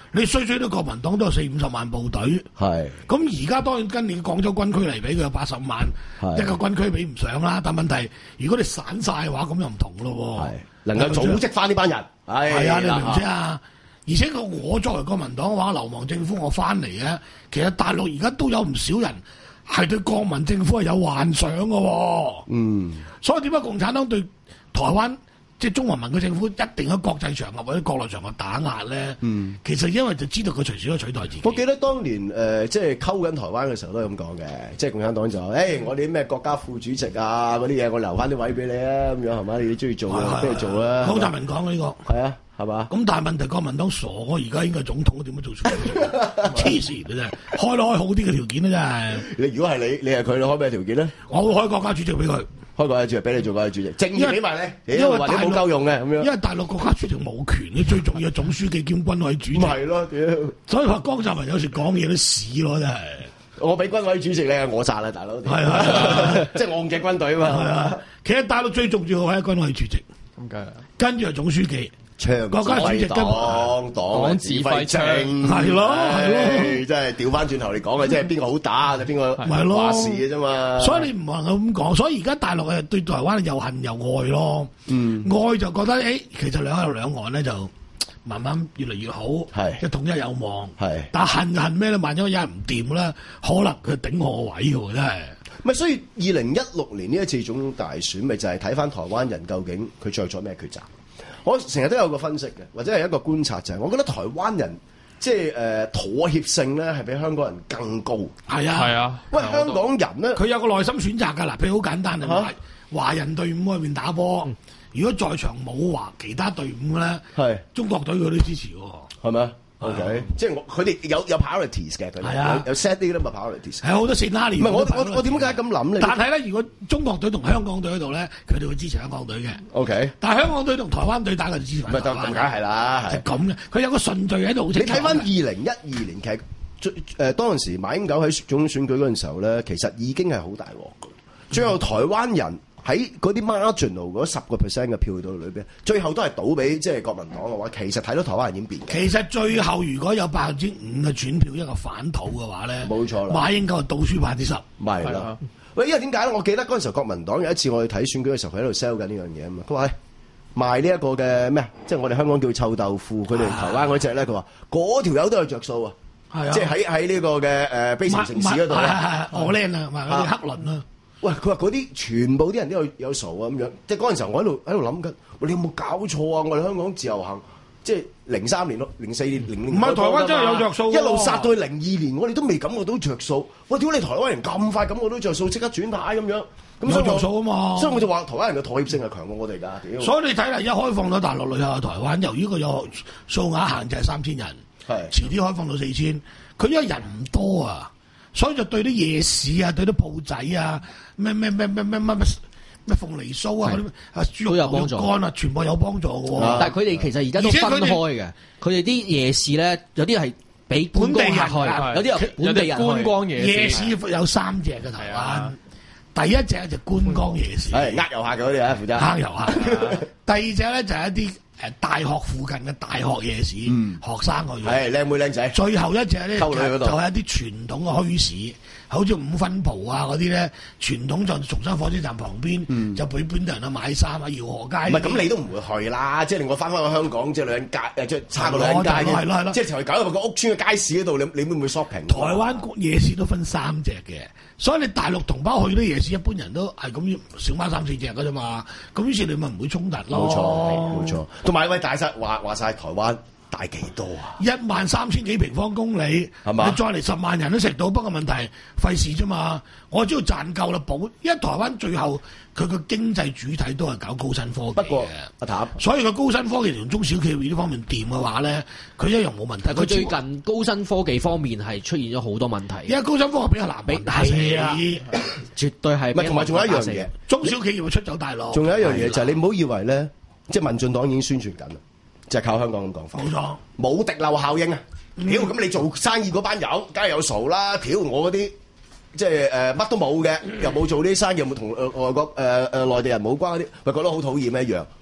你衰衰都國民黨都有四五十萬部隊， 係咁而家當然跟你廣州軍區嚟比，佢有八十萬，一個軍區比唔上啦。但問題如果你散晒嘅話，咁又唔同咯喎。 係能夠組織翻呢班人， 係啊，你明唔知啊？而且個我作為國民黨嘅話，流亡政府我翻嚟嘅，其實大陸而家都有唔少人係對國民政府係有幻想嘅喎。 嗯， 所以點解共產黨對台灣即係中華民國政府一定喺國際場合或者國內場合打壓咧？嗯，其實因為就知道佢隨時可以取代自己。 我記得當年誒、呃、即係溝緊台灣嘅時候都係咁講嘅，即係共產黨就誒、欸、我哋啲咩國家副主席啊嗰啲嘢，我留翻啲位俾你啊，咁樣係嘛？你中意做啊，俾你做啦。 江澤民講嘅呢個係啊。係嘛？ 咁但係問題，國民黨傻，我而家應該係總統，點樣做出嚟？黐線嘅啫，開都開好啲嘅條件啦，真係。你如果係你，你係佢，你開咩條件咧？ 我會開國家主席俾佢， 開國家主席俾你做國家主席，正義俾埋你，因為話你冇夠用嘅咁樣。 因為大陸國家主席冇權，你最重要係總書記兼軍委主席。 係咯，屌！ 所以話江澤民有時講嘢都屎咯，真係。 我俾軍委主席你，我殺啦，大佬。係係， 即係我唔嘅軍隊啊嘛。係啊， 其實大陸最重要係軍委主席， 咁梗係。跟住係總書記。 國家主席跟黨黨指揮政係咯係咯， 真係調翻轉頭嚟講嘅，即係邊個好打就邊個話事嘅啫嘛。 所以你唔能夠咁講，所以而家大陸誒對台灣又恨又愛咯。嗯，愛就覺得誒，其實兩岸兩岸咧就慢慢越嚟越好，係即係統一有望。係，但恨恨咩咧？萬一有人唔掂咧，可能佢頂我位嘅真係。 咪所以二零一六年呢一次總統大選，咪就係睇翻台灣人究竟佢做咗咩抉擇。我成日都有個分析嘅，或者係一個觀察就係，我覺得台灣人即係誒、呃、妥協性咧係比香港人更高。係啊，係啊。喂，香港人咧， 佢有個內心選擇㗎嗱，譬如好簡單啊，華人隊伍外面打波，嗯、如果在場冇華其他隊伍咧，係中國隊佢都支持喎， 係咪啊？O K，即係我佢哋有有 priorities 嘅，佢哋有有 set 啲咁嘅 priorities。 係好多 scenario。 唔係我我我點解咁諗咧？ 但係咧，如果中國隊同香港隊喺度咧，佢哋會支持香港隊嘅。 O K。 但係香港隊同台灣隊打，佢就支持台灣。 咪就咁解係啦，係咁嘅。佢有個順序喺度好清楚。 你睇翻二零一二年，其實最誒當陣時馬英九喺總統選舉嗰陣時候咧，其實已經係好大鑊嘅。最後台灣人喺嗰啲 marginal 嗰十個 percent 嘅票度裏邊，最後都係倒俾即係國民黨嘅話，其實睇到台灣人已經變嘅。 其實最後如果有百分之五嘅轉票一個反土嘅話咧， 冇錯啦。 馬英九係倒輸百分之十， 咪係咯。喂，因為點解咧？我記得嗰陣時候國民黨有一次我哋睇選舉嘅時候，佢喺度 sell 緊呢樣嘢啊嘛。佢話賣呢一個嘅咩啊？即係我哋香港叫臭豆腐，佢哋台灣嗰隻咧，佢話嗰條友都有着數啊。係啊，即係喺喺呢個嘅誒悲情城市嗰度咧， 我靚啊，埋嗰啲黑輪啊。 喂，佢話嗰啲全部啲人都有有數啊咁樣，即係嗰陣時候我喺度喺度諗緊，你有冇搞錯啊？我哋香港自由行，即係零三年咯，零四年、零零唔係台灣真係有着數， 一路殺到去零二年，我哋都未感覺到着數。喂，屌你台灣人咁快感覺到着數，即刻轉態咁樣，咁所以着數啊嘛。所以我就話台灣人嘅妥協性係強過我哋㗎。屌！ 所以你睇嚟，一開放咗大陸旅遊去台灣，由於佢有數額限制係三千人，係遲啲開放到四千，佢因為人唔多啊。所以就對啲夜市啊，對啲鋪仔啊，咩咩咩咩咩咩咩鳳梨酥啊，嗰啲啊豬肉牛肉乾啊，全部有幫助嘅喎。 但係佢哋其實而家都分開嘅，佢哋啲夜市咧，有啲係俾本地人去，有啲係本地人觀光夜市。 夜市有三隻嘅台灣，第一隻就觀光夜市， 係呃遊客嘅嗰啲啊，負責呃遊客。第二隻咧就係一啲誒大學附近嘅大學夜市，嗯、學生去嘅， 係靚妹靚仔。 最後一隻咧就係一啲傳統嘅墟市，好似五分埔啊嗰啲咧，傳統就松山火車站旁邊，嗯、就俾本地人去買衫啊，饒河街。 唔係咁，你都唔會去啦，即係令我翻返去香港，即係女人街誒，即係差個女人街嘅，係咯係咯，即係就係搞到個屋村嘅街市嗰度，你你會唔會 shopping？ 台灣夜市都分三隻嘅，所以你大陸同胞去啲夜市，一般人都係咁少買三四隻嘅啫嘛，咁於是你咪唔會衝突咯。冇錯，冇錯。同埋喂，大晒話話曬台灣大幾多啊？ 一萬三千幾平方公里，係嘛？你再嚟十萬人都食到，不過問題費事啫嘛。我只要賺夠啦，保。因為台灣最後佢個經濟主體都係搞高新科技嘅。不過阿譚，所以個高新科技同中小企業呢方面掂嘅話咧，佢一樣冇問題。 佢最近高新科技方面係出現咗好多問題。 因為高新科技比較難比，係啊， 絕對係。 唔係同埋仲有一樣嘢， 中小企業會出走大陸。 仲有一樣嘢就係你唔好以為咧。即係民進黨已經宣傳緊啦，就係、是、靠香港咁講法。冇錯，冇滴漏效應啊！屌、嗯，咁你做生意嗰班友，梗係有數啦。屌，我嗰啲即係誒乜都冇嘅，又冇做呢啲生意，又冇同誒外國誒誒內地人冇關嗰啲，咪覺得好討厭一樣。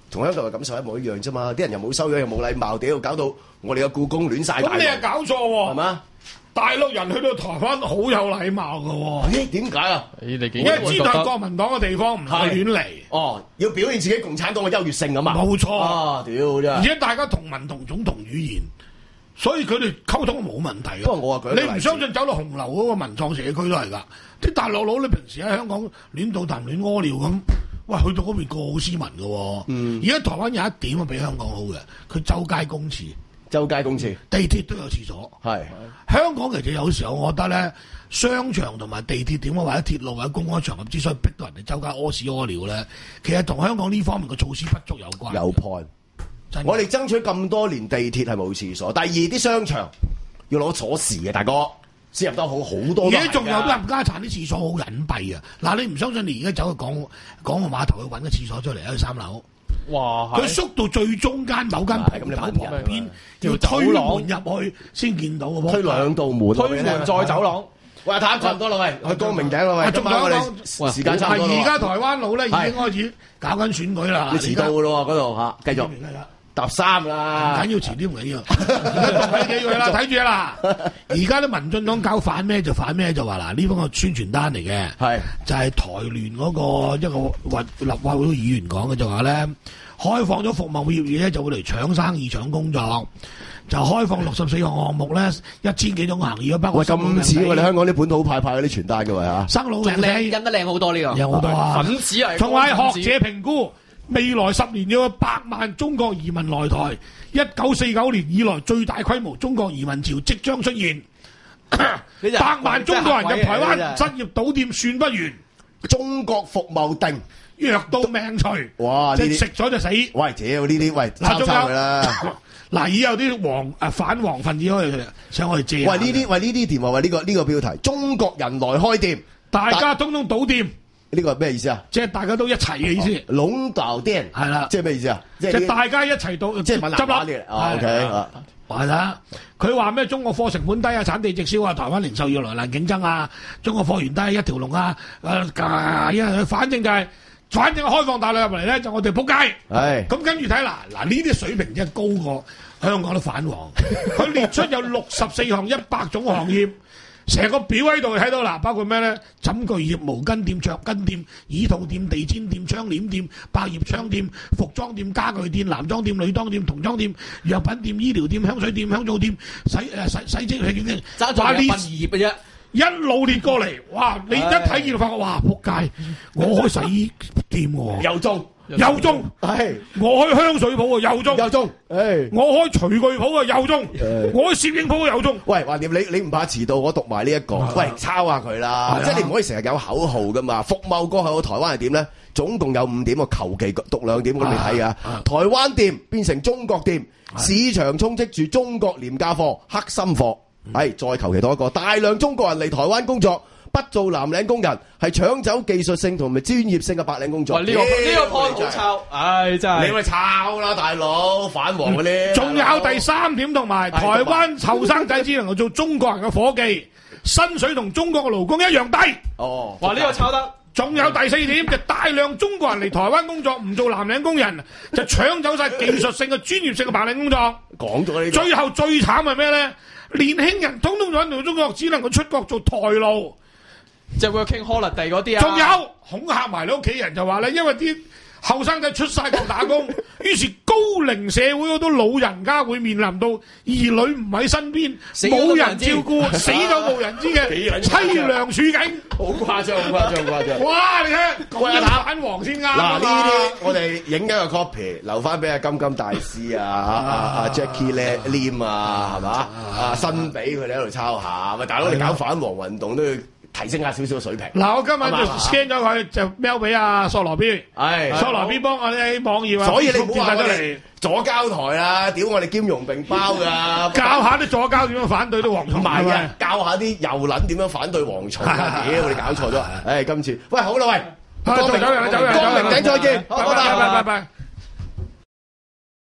同香港嘅感受一模一樣啫嘛。啲人又冇修養，又冇禮貌，屌搞到我哋嘅故宮亂晒大龍。 咁你又搞錯喎， 係嘛？ 大陸人去到台灣好有禮貌㗎喎。 咦？點解啊？ 你竟因為知道係國民黨嘅地方，唔係亂嚟。 哦，要表現自己共產黨嘅優越性咁嘛。 冇錯。 啊，屌真係！ 而且大家同文同種同語言，所以佢哋溝通冇問題嘅。 不過我話佢， 你唔相信走到紅樓嗰個文創社區都係㗎。啲大陸佬你平時喺香港亂倒談亂屙尿咁，喂去到嗰邊個好斯文嘅喎。嗯。而家台灣有一點啊比香港好嘅，佢周街公廁。 周街公廁， 地鐵都有廁所。係香港其實有時候我覺得咧，商場同埋地鐵點啊，或者鐵路或者公開場合之所以逼到人哋周街屙屎屙尿咧，其實同香港呢方面嘅措施不足有關。 有 point。我哋爭取咁多年地鐵係冇廁所，第二啲商場要攞鎖匙嘅，大哥先入得好好多。 而家仲有啲冚家產啲廁所好隱蔽啊！嗱，你唔相信你而家走去港港澳碼頭去揾個廁所出嚟喺三樓。哇！佢縮到最中間某間鋪頭旁邊，要推門入去先見到嘅。 推兩道門， 推門再走廊。 喂，睇差唔多啦，喂，去光明頂啦，喂，今晚我哋時間差唔多啦。 而家台灣佬咧已經開始搞緊選舉啦， 要遲到嘅咯喎，嗰度嚇，繼續搭三啦， 唔緊要，遲啲唔緊要。睇住佢啦，睇住啦。而家啲民進黨搞反咩就反咩，就話嗱呢封個宣傳單嚟嘅，係就係台聯嗰個一個立法會議員講嘅，就話咧開放咗服務業業咧就會嚟搶生意搶工作，就開放六十四個項目咧，一千幾種行業，包括咁似我哋香港啲本土派派嗰啲傳單嘅喎嚇， 生老病死印得靚好多呢個， 有好多啊， 粉紙係， 仲係學者評估。未來十年要有百萬中國移民來台，一九四九年以來最大規模中國移民潮即將出現。百萬中國人入台灣，失業倒店算不完。 中國服務定藥到命除。哇！即係食咗就死。 喂，屌呢啲喂抄抄佢啦。 嗱，已有啲黃誒反黃分子可以上去借。 喂，呢啲喂呢啲電話喂呢個呢個標題，中國人來開店， 大家通通倒店。 呢個係咩意思啊？ 即係大家都一齊嘅意思。籠倒店係啦，即係咩意思啊？即係大家一齊到，即係執笠。O K，係啦。佢話咩？中國貨成本低啊，產地直銷啊，台灣零售業來難競爭啊，中國貨源低一條龍啊。誒，因為反正就係，反正開放大陸入嚟咧，就我哋仆街。係。咁跟住睇嗱嗱呢啲水平真係高過香港都反黃。佢列出有六十四項一百種行業。成個表喺度睇到啦，包括咩咧？枕具業、毛巾店、桌巾店、椅套店、地氈店、窗簾店、百葉窗店、服裝店、家具店、男裝店、女裝店、童裝店、藥品店、醫療店、香水店、香皂店、洗誒洗洗精洗店，爭咗一份業嘅啫。一路列過嚟，哇！你一睇見就發覺，哇！仆街，我開洗衣店喎，又中。又中，係我開香水鋪啊，又中，又中，誒，我開廚具鋪啊，又中，我開攝影鋪又中。喂，橫掂你你唔怕遲到，我讀埋呢一個，喂，抄下佢啦，即係你唔可以成日有口號噶嘛。服貿過後，台灣係點咧？總共有五點，我求其讀兩點咁你睇啊。台灣店變成中國店，市場充斥住中國廉價貨、黑心貨，係再求其多一個，大量中國人嚟台灣工作。不做藍領工人，係搶走技術性同埋專業性嘅白領工作。呢、這個呢、這個 point 好抄，唉真係你咪抄啦，大佬反黃嗰啲。仲、嗯、有第三點同埋，台灣後生仔只能夠做中國人嘅伙計，薪水同中國嘅勞工一樣低。哦，哇呢、這個抄得。仲有第四點就大量中國人嚟台灣工作，唔做藍領工人，就搶走晒技術性嘅專業性嘅白領工作。講咗呢，最後最慘係咩咧？年輕人通通喺度中國，只能夠出國做台勞。即係 working holiday 嗰啲啊，仲有恐嚇埋你屋企人就話咧，因為啲後生仔出晒國打工，於是高齡社會好多老人家會面臨到兒女唔喺身邊，冇人照顧，死咗冇人知嘅凄涼處境，好誇張，好誇張，好誇張！哇，你睇，喂，打反黃先啱嗱，呢啲我哋影一個 copy，留翻俾阿金金大師啊，阿阿 Jackie Lim 啊，係嘛？啊，新比佢哋喺度抄下，喂，大佬你搞反黃運動都要提升下少少水平。嗱，我今晚就 scan 咗佢，就 mail 俾阿索羅 B。係，索羅 B 幫我哋喺網頁啊。所以你唔好話我哋左膠台啦，屌我哋兼容並包㗎。教下啲左膠點樣反對啲蝗蟲。唔係啊，教下啲右撚點樣反對蝗蟲啊！屌，我哋搞錯咗。誒，今次，喂，好啦，喂，光明，走人，走人，光明頂再見，拜拜，拜拜，拜拜。